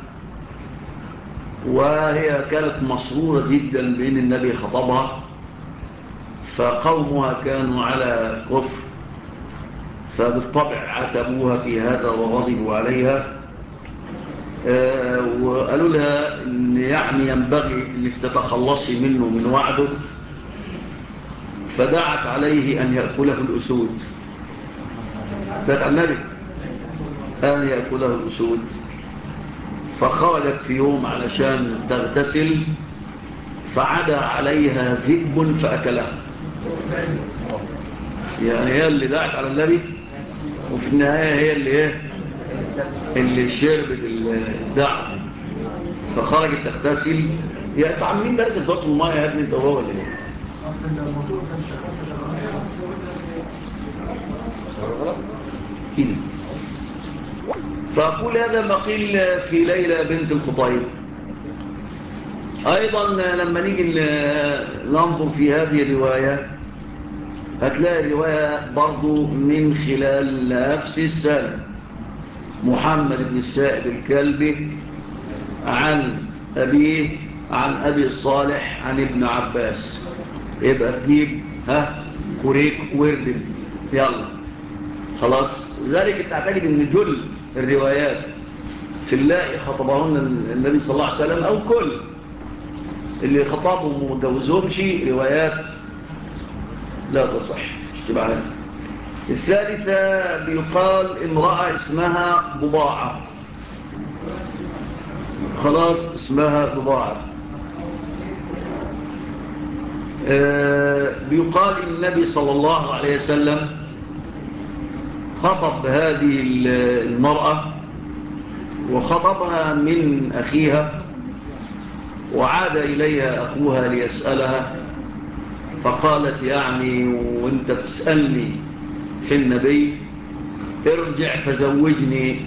وهي كانت مسرورة جدا بأن النبي خطبها، فقومها كانوا على كفر، فبالطبع عاتبوها في هذا وغضبوا عليها، وقالوا لها إن يعني ينبغي أنك تتخلصي منه من وعده، فدعت عليه أن يأكله الأسود. دعت النبي أن يأكله الأسود، فخرجت في يوم علشان تغتسل، فعدا عليها ذئب فأكلها. يعني هي اللي دعت على النبي، وفي النهاية هي اللي شربت الدعوة، فخرجت تغتسل. يا انتوا عاملين درس الضغط الماء يا ابني، انت هو ولا ايه؟ فأقول هذا ما قيل في ليلى بنت الخطيب. أيضا لما نيجي ننظر في هذه الرواية، هتلاقي رواية برضو من خلال نفس السنة، محمد بن السائب الكلبي عن أبيه عن أبي صالح عن ابن عباس. يبقى تجيب كوريك ورد، يلا خلاص. ذلك تعتقد ان جل الروايات في اللائي خطبهن النبي صلى الله عليه وسلم، او كل اللي خطبهم وما جوزهمش روايات لا تصح، مش تبعها. الثالثة بيقال امرأة اسمها بضاعة، خلاص اسمها بضاعة. بيقال إن النبي صلى الله عليه وسلم خطب هذه المرأة وخطبها من أخيها، وعاد إليها أخوها ليسألها، فقالت يعني وانت تسألني في النبي، ارجع فزوجني.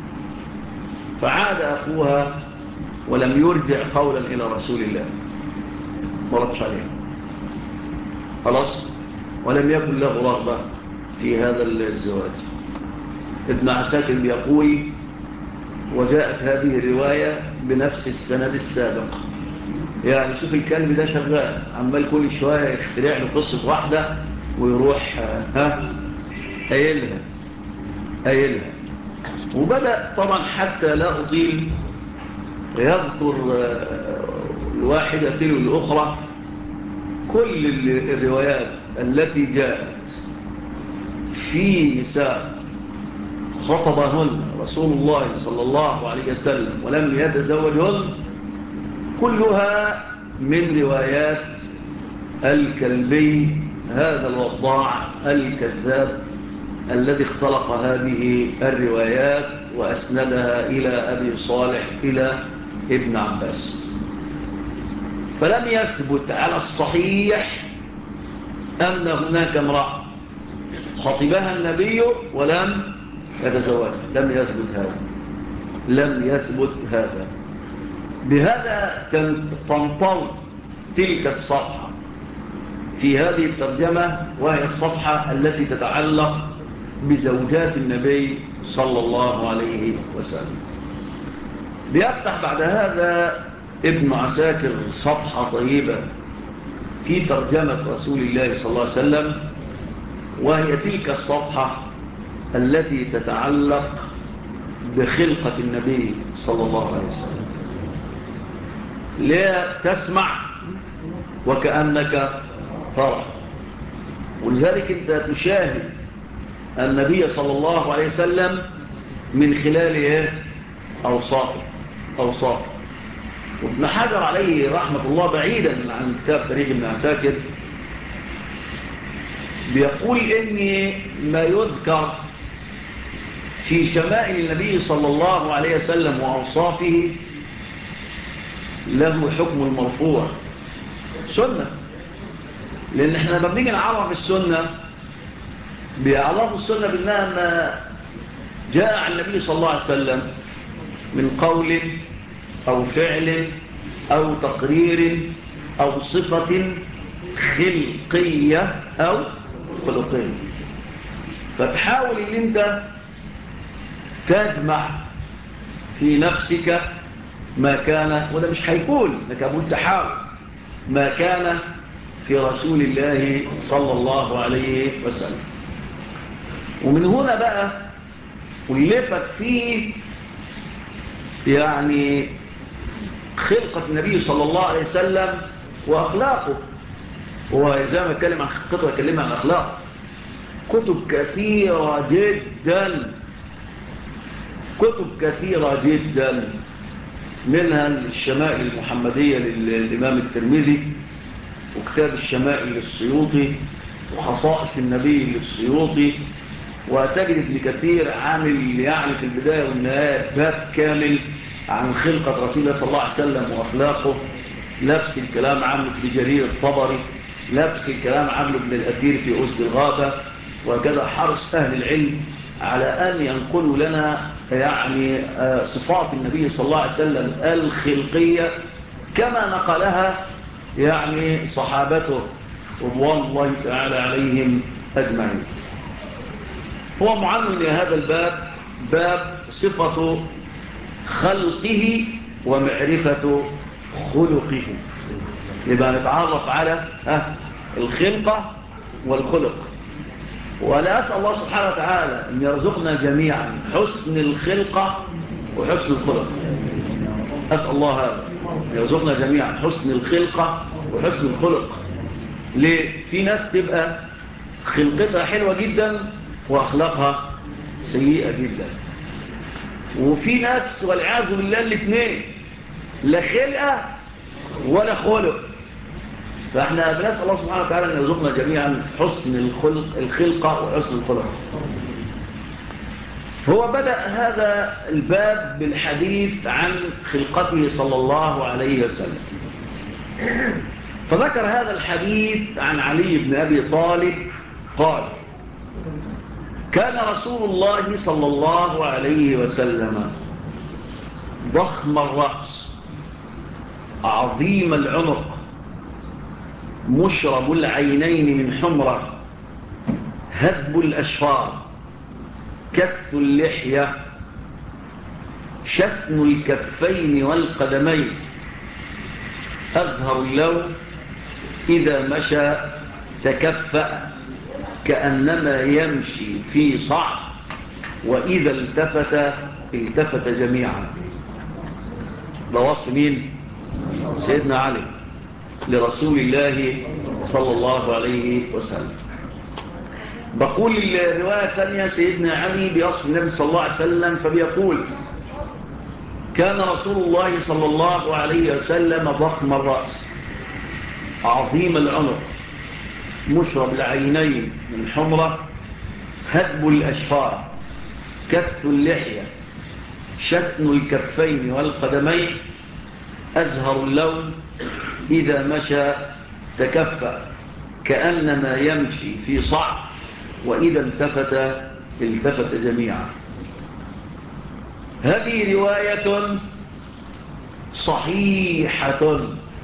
فعاد أخوها ولم يرجع قولا إلى رسول الله، ما ردش عليه خلاص، ولم يكن له رغبة في هذا الزواج. ابن عساكر بيقول وجاءت هذه الرواية بنفس السند السابق. يعني شوف الكلب ده شغال عمال كل شوية يخترع له قصة واحدة ويروح قايلها. وبدأ طبعا حتى لا أطيل يذكر الواحدة تلو الأخرى كل الروايات التي جاءت في نساء خطبهن رسول الله صلى الله عليه وسلم ولم يتزوجهن، كلها من روايات الكلبي هذا الوضاع الكذاب الذي اختلق هذه الروايات وأسندها إلى أبي صالح إلى ابن عباس. فلم يثبت على الصحيح أن هناك امرأة خطبها النبي ولم يتزوجها، لم يثبت هذا. بهذا تنطوي تلك الصفحة في هذه الترجمة، وهي الصفحة التي تتعلق بزوجات النبي صلى الله عليه وسلم. بيفتح بعد هذا ابن عساكر صفحة طيبة في ترجمة رسول الله صلى الله عليه وسلم، وهي تلك الصفحة التي تتعلق بخلقة النبي صلى الله عليه وسلم. لا تسمع وكأنك ترى، ولذلك أنت تشاهد النبي صلى الله عليه وسلم من خلال أوصافه. وابن حجر عليه رحمة الله بعيدا عن كتاب تاريخ ابن عساكر بيقول إن ما يذكر في شمائل النبي صلى الله عليه وسلم وأوصافه له حكم المرفوع سنة. لأن احنا لما بنيجي نعرف السنة بيعرفوا السنة بأنها ما جاء عن النبي صلى الله عليه وسلم من قول أو فعل أو تقرير أو صفة خلقية أو خلقية. فتحاول ان انت تجمع في نفسك ما كان، وده مش هيكون لك أبو تحاول ما كان في رسول الله صلى الله عليه وسلم. ومن هنا بقى ألفت فيه يعني خلقة النبي صلى الله عليه وسلم وأخلاقه. وهو زي ما اتكلم عن خلقته يكلم عن أخلاقه كتب كثيرة جدا منها الشمائل المحمدية للإمام الترمذي، وكتاب الشمائل للسيوطي، وخصائص النبي للسيوطي. وتجد ابن كثير عامل يعني في البداية والنهاية باب كامل عن خلقة رسول الله صلى الله عليه وسلم وأخلاقه. نفس الكلام عامله ابن جرير الطبري، نفس الكلام عامله ابن الأثير في أسد الغابة. وكذا حرص أهل العلم على أن ينقلوا لنا يعني صفات النبي صلى الله عليه وسلم الخلقية كما نقلها يعني صحابته رضوان الله تعالى عليهم أجمعين. هو معنون لهذا الباب باب صفة خلقه ومعرفة خلقه. يبقى نتعرف على الخلقة والخلق. وأنا أسأل الله سبحانه وتعالى أن يرزقنا جميعا حسن الخلقة وحسن الخلق. أسأل الله هذا يرزقنا جميعا حسن الخلقة وحسن الخلق. ليه؟ في ناس تبقى خلقتها حلوة جدا وأخلاقها سيئة جدا، وفي ناس والعياذ بالله الاثنين لا خلقة ولا خلق. فاحنا بنسأل الله سبحانه وتعالى أن يرزقنا جميعا حسن الخلقة وحسن الخلق. هو بدأ هذا الباب بالحديث عن خلقته صلى الله عليه وسلم، فذكر هذا الحديث عن علي بن أبي طالب قال: كان رسول الله صلى الله عليه وسلم ضخم الرأس عظيم العنق مشرب العينين من حمرة هدب الأشفار كث اللحية شثن الكفين والقدمين أزهر اللون إذا مشى تكفأ كأنما يمشي في صعب وإذا التفت جميعا. ده وصف مين؟ سيدنا علي لرسول الله صلى الله عليه وسلم. بقول الرواية الثانية سيدنا علي بيصف النبي صلى الله عليه وسلم فبيقول: كان رسول الله صلى الله عليه وسلم ضخم الرأس عظيم العنق مشرب العينين من حمرة هدب الأشفار كث اللحية شثن الكفين والقدمين أزهر اللون إذا مشى تكفأ كأنما يمشي في صعب وإذا التفت جميعا. هذه رواية صحيحة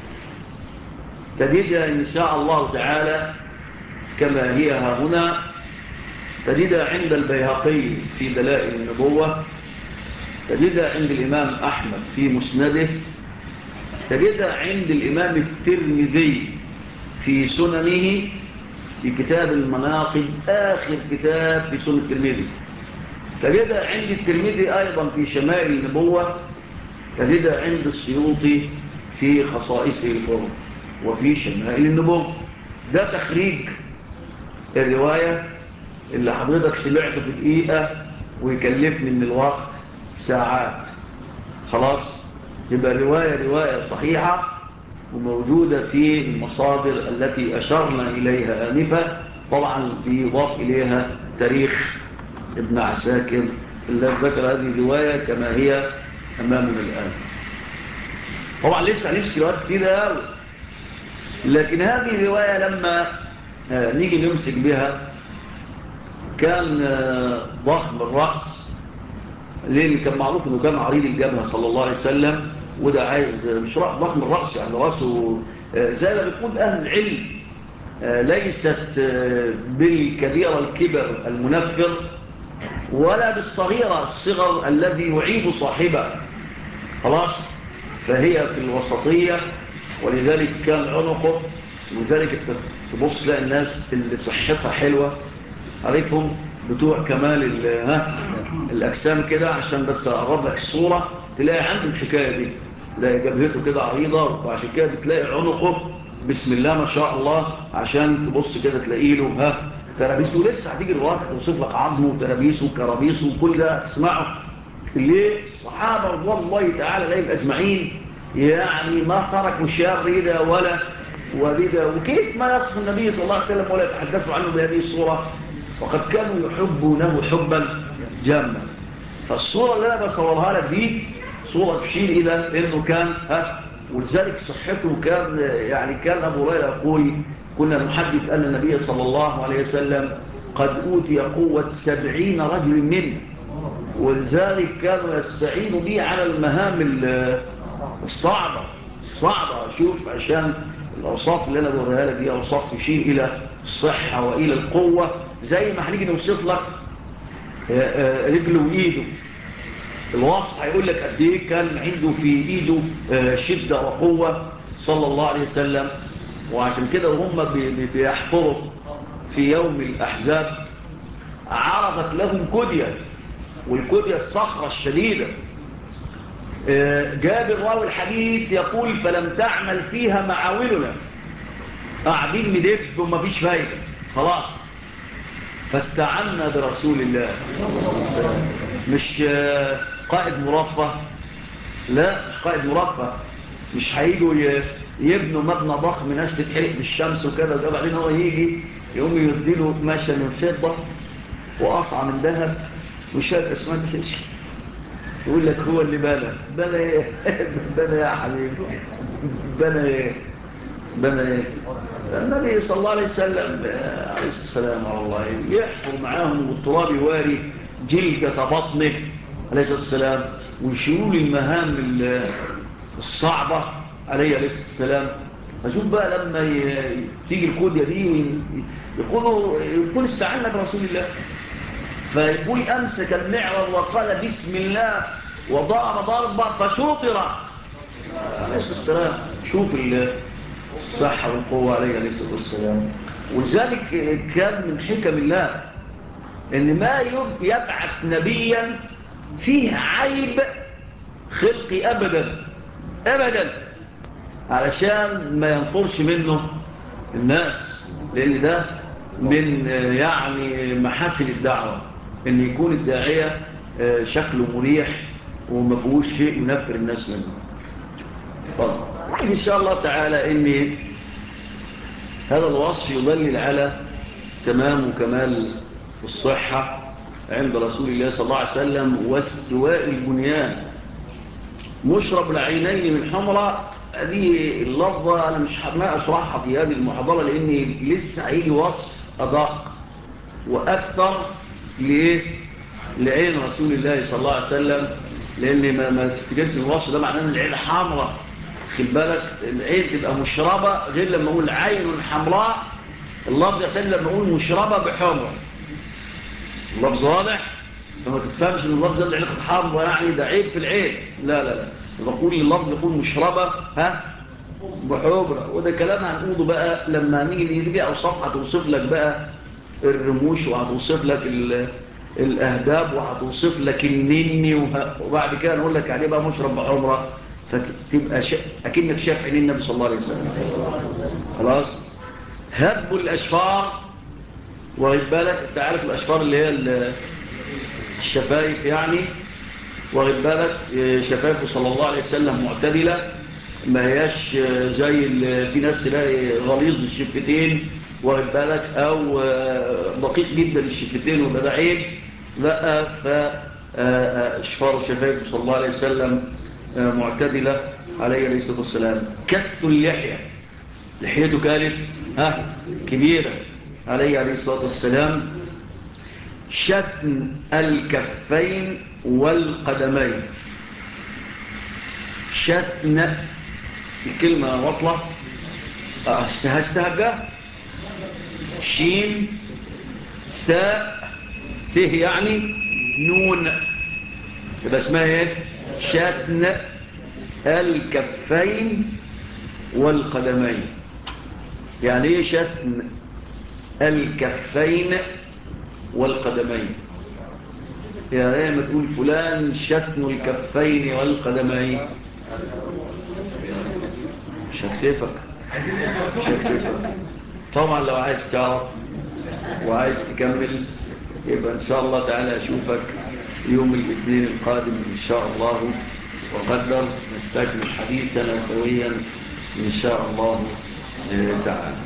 تجدها إن شاء الله تعالى كما هي هنا، تجدها عند البيهقي في دلائل النبوة، تجدها عند الإمام أحمد في مسنده، تجدها عند الإمام الترمذي في سننه في كتاب المناقب آخر كتاب في سنن الترمذي، تجدها عند الترمذي أيضا في شمائل النبوة، تجدها عند السيوطي في خصائصه القرآن وفي شمائل النبوة. ده تخريج الرواية اللي حضرتك سمعته في دقيقة ويكلفني من الوقت ساعات. خلاص يبقى رواية صحيحة وموجودة في المصادر التي أشرنا إليها آنفة. طبعا بيضاف إليها تاريخ ابن عساكر اللي ذكر هذه الرواية كما هي أمامنا الآن. طبعا لسه هنمسك روايات كتيرة، لكن هذه الرواية لما نيجي نمسك بها كان ضخم الرأس، لأن كان معروف أنه كان عريض الجبهة صلى الله عليه وسلم، وده عايز مش ضخم الرأس يعني رأسه زي ما بيقول أهل العلم ليست بالكبيرة الكبر المنفر ولا بالصغيرة الصغر الذي يعيب صاحبه. خلاص فهي في الوسطية، ولذلك كان عنقه. ولذلك تبص تلاقي الناس اللي صحتها حلوة عارفهم بتوع كمال الأجسام كده، عشان بس أقرب لك الصورة تلاقي عنده الحكاية دي، تلاقي جبهته كده عريضة، وعشان كده بتلاقي عنقه بسم الله ما شاء الله، عشان تبص كده تلاقي له ترابيسه. لسه هتيجي الواحد توصف لك عظمه وترابيسه وكرابيسه وكل ده تسمعه. ليه الصحابة رضوان الله تعالى عليهم أجمعين يعني ما تركوا شر ده ولا وبدا، وكيف ما يصف النبي صلى الله عليه وسلم ولا يتحدثوا عنه بهذه الصورة، وقد كانوا يحبونه حبا جاما. فالصورة اللي أنا بصورها لك دي صورة تشير إلى أنه كان ولذلك صحته كان يعني كان أبو هريرة يقول كنا نحدث أن النبي صلى الله عليه وسلم قد أوتي قوة 70 رجل منه، ولذلك كانوا يستعينوا به على المهام الصعبة. شوف عشان الأوصاف اللي أنا بوريها لك دي أوصاف تشير إلى الصحة وإلى القوة، زي ما هنيجي نوصف لك رجله وإيده. الوصف هيقول لك قد ايه كان عنده في ايده شدة وقوة صلى الله عليه وسلم. وعشان كده وهم بيحفروا في يوم الأحزاب عرضت لهم كدية، والكدية الصخرة الشديدة. جابر راوي الحديث يقول فلم تعمل فيها معاولنا، قاعدين ندب وما فيش فايدة خلاص، فاستعنا برسول الله مش قائد مرفه، لا مش قائد مرفه، مش هيجوا يبنوا مبنى ضخم ناس تتحرق بالشمس وكذا، وبعدين هو يجي يقوم يديله ماشى من فضة وقصعة من ذهب وشاد اسمها تشيش، يقول لك هو اللي بنى ايه بنى يا حبيبي بنى ايه النبي صلى الله عليه وسلم عليه السلام على الله يحفر معاهم والتراب يواري جلدة بطنه عليه الصلاة والسلام، ويشيلوا المهام الصعبة عليه السلام. فشوف بقى لما تيجي الكودية دي يقول استعنا برسول الله، فيقول أمسك المعرض وقال بسم الله وضرب ضربة فشوطر عليه الصلاة والسلام. شوف الصحة والقوة عليه الصلاة والسلام. ولذلك كان من حكم الله ان ما يبعث نبيا فيه عيب خلقي ابدا علشان ما ينفرش منه الناس، لان ده من يعني محاسن الدعوة ان يكون الداعية شكله مريح وما فيهوش شيء ينفر الناس منه. طبعا إن شاء الله تعالى إن هذا الوصف يدلل على تمام وكمال الصحة عند رسول الله صلى الله عليه وسلم واستواء البنيان. مشرب العينين من حمراء، هذه اللفظة أنا مش ما أشرحها في هذه المحاضرة لأني لسه هيجي وصف أدق وأكثر لعين رسول الله صلى الله عليه وسلم، لأن ما تفتكرش الوصف ده معناه أن العين حمراء. خد بالك العين تبقى مشربة غير لما أقول عين حمراء، اللفظ يحتاج لما أقول مشربة بحمرة. اللفظ واضح؟ فما تفهمش ان اللفظ ده العين حمراء يعني ده عيب في العين، لا بقول اللفظ يقول مشربة بحمرة. وده كلام هنقوله بقى لما نيجي أوصاف هتوصف لك بقى الرموش، وهتوصف لك الأهداب، وهتوصف لك النني، وبعد كده نقول لك عليه بقى مشرب بحمرة، فتبقى أكنك شاف عينين النبي صلى الله عليه وسلم. خلاص. هب الأشفار، واخد بالك انت عارف الأشفار اللي هي الشفايف يعني، واخد بالك شفايفه صلى الله عليه وسلم معتدلة، ما هياش زي في ناس تلاقي غليظ الشفتين، واخد بالك او دقيق جدا الشفتين وده ده عيب. لا، فاشفار شفايفه صلى الله عليه وسلم معتدلة عليه الصلاة والسلام. كث اللحية، لحيته كانت كبيرة عليه الصلاة والسلام. شثن الكفين والقدمين، شثن الكلمة وصلة هستهجة شين تاء ته يعني نون، يبقى اسمها ايه؟ شثن الكفين والقدمين. يعني ايه شثن الكفين والقدمين؟ يعني ما تقول فلان شثن الكفين والقدمين، مش هكسفك طبعا. لو عايز تعرف وعايز تكمل يبقى ان شاء الله تعالى اشوفك يوم الاثنين القادم إن شاء الله وقدر نستكمل حديثنا سويا إن شاء الله تعالى.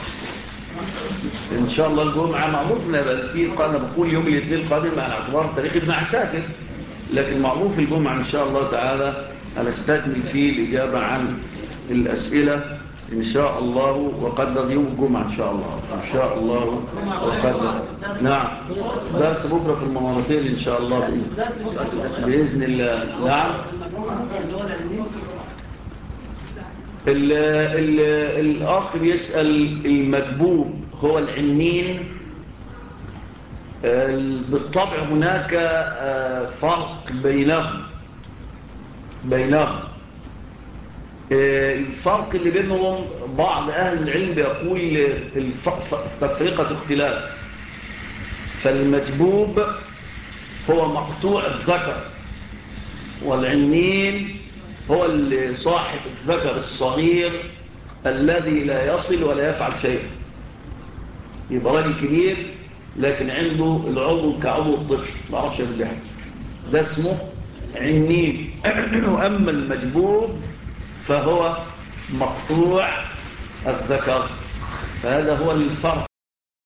إن شاء الله الجمعة معروف أنا بقول يوم الاثنين القادم على اعتبار تاريخ ابن عساكر، لكن معروف الجمعة إن شاء الله تعالى هنستكمل فيه الإجابة عن الأسئلة إن شاء الله وقدر يوم الجمعة إن شاء الله وقدر. نعم، درس بكرة في المنارتين إن شاء الله بإذن الله. نعم، الآخر يسأل المكبوب هو العنين. بالطبع هناك فرق بينهم. الفرق اللي بينهم بعض أهل العلم بيقول تفرقة اختلاف. فالمجبوب هو مقطوع الذكر، والعنين هو صاحب الذكر الصغير الذي لا يصل ولا يفعل شيئا. يبقى راجل كبير لكن عنده العضو كعضو الطفل ما عرفش يفتح، ده اسمه عنين. أما المجبوب فهو مقطوع الذكر. فهذا هو الفرق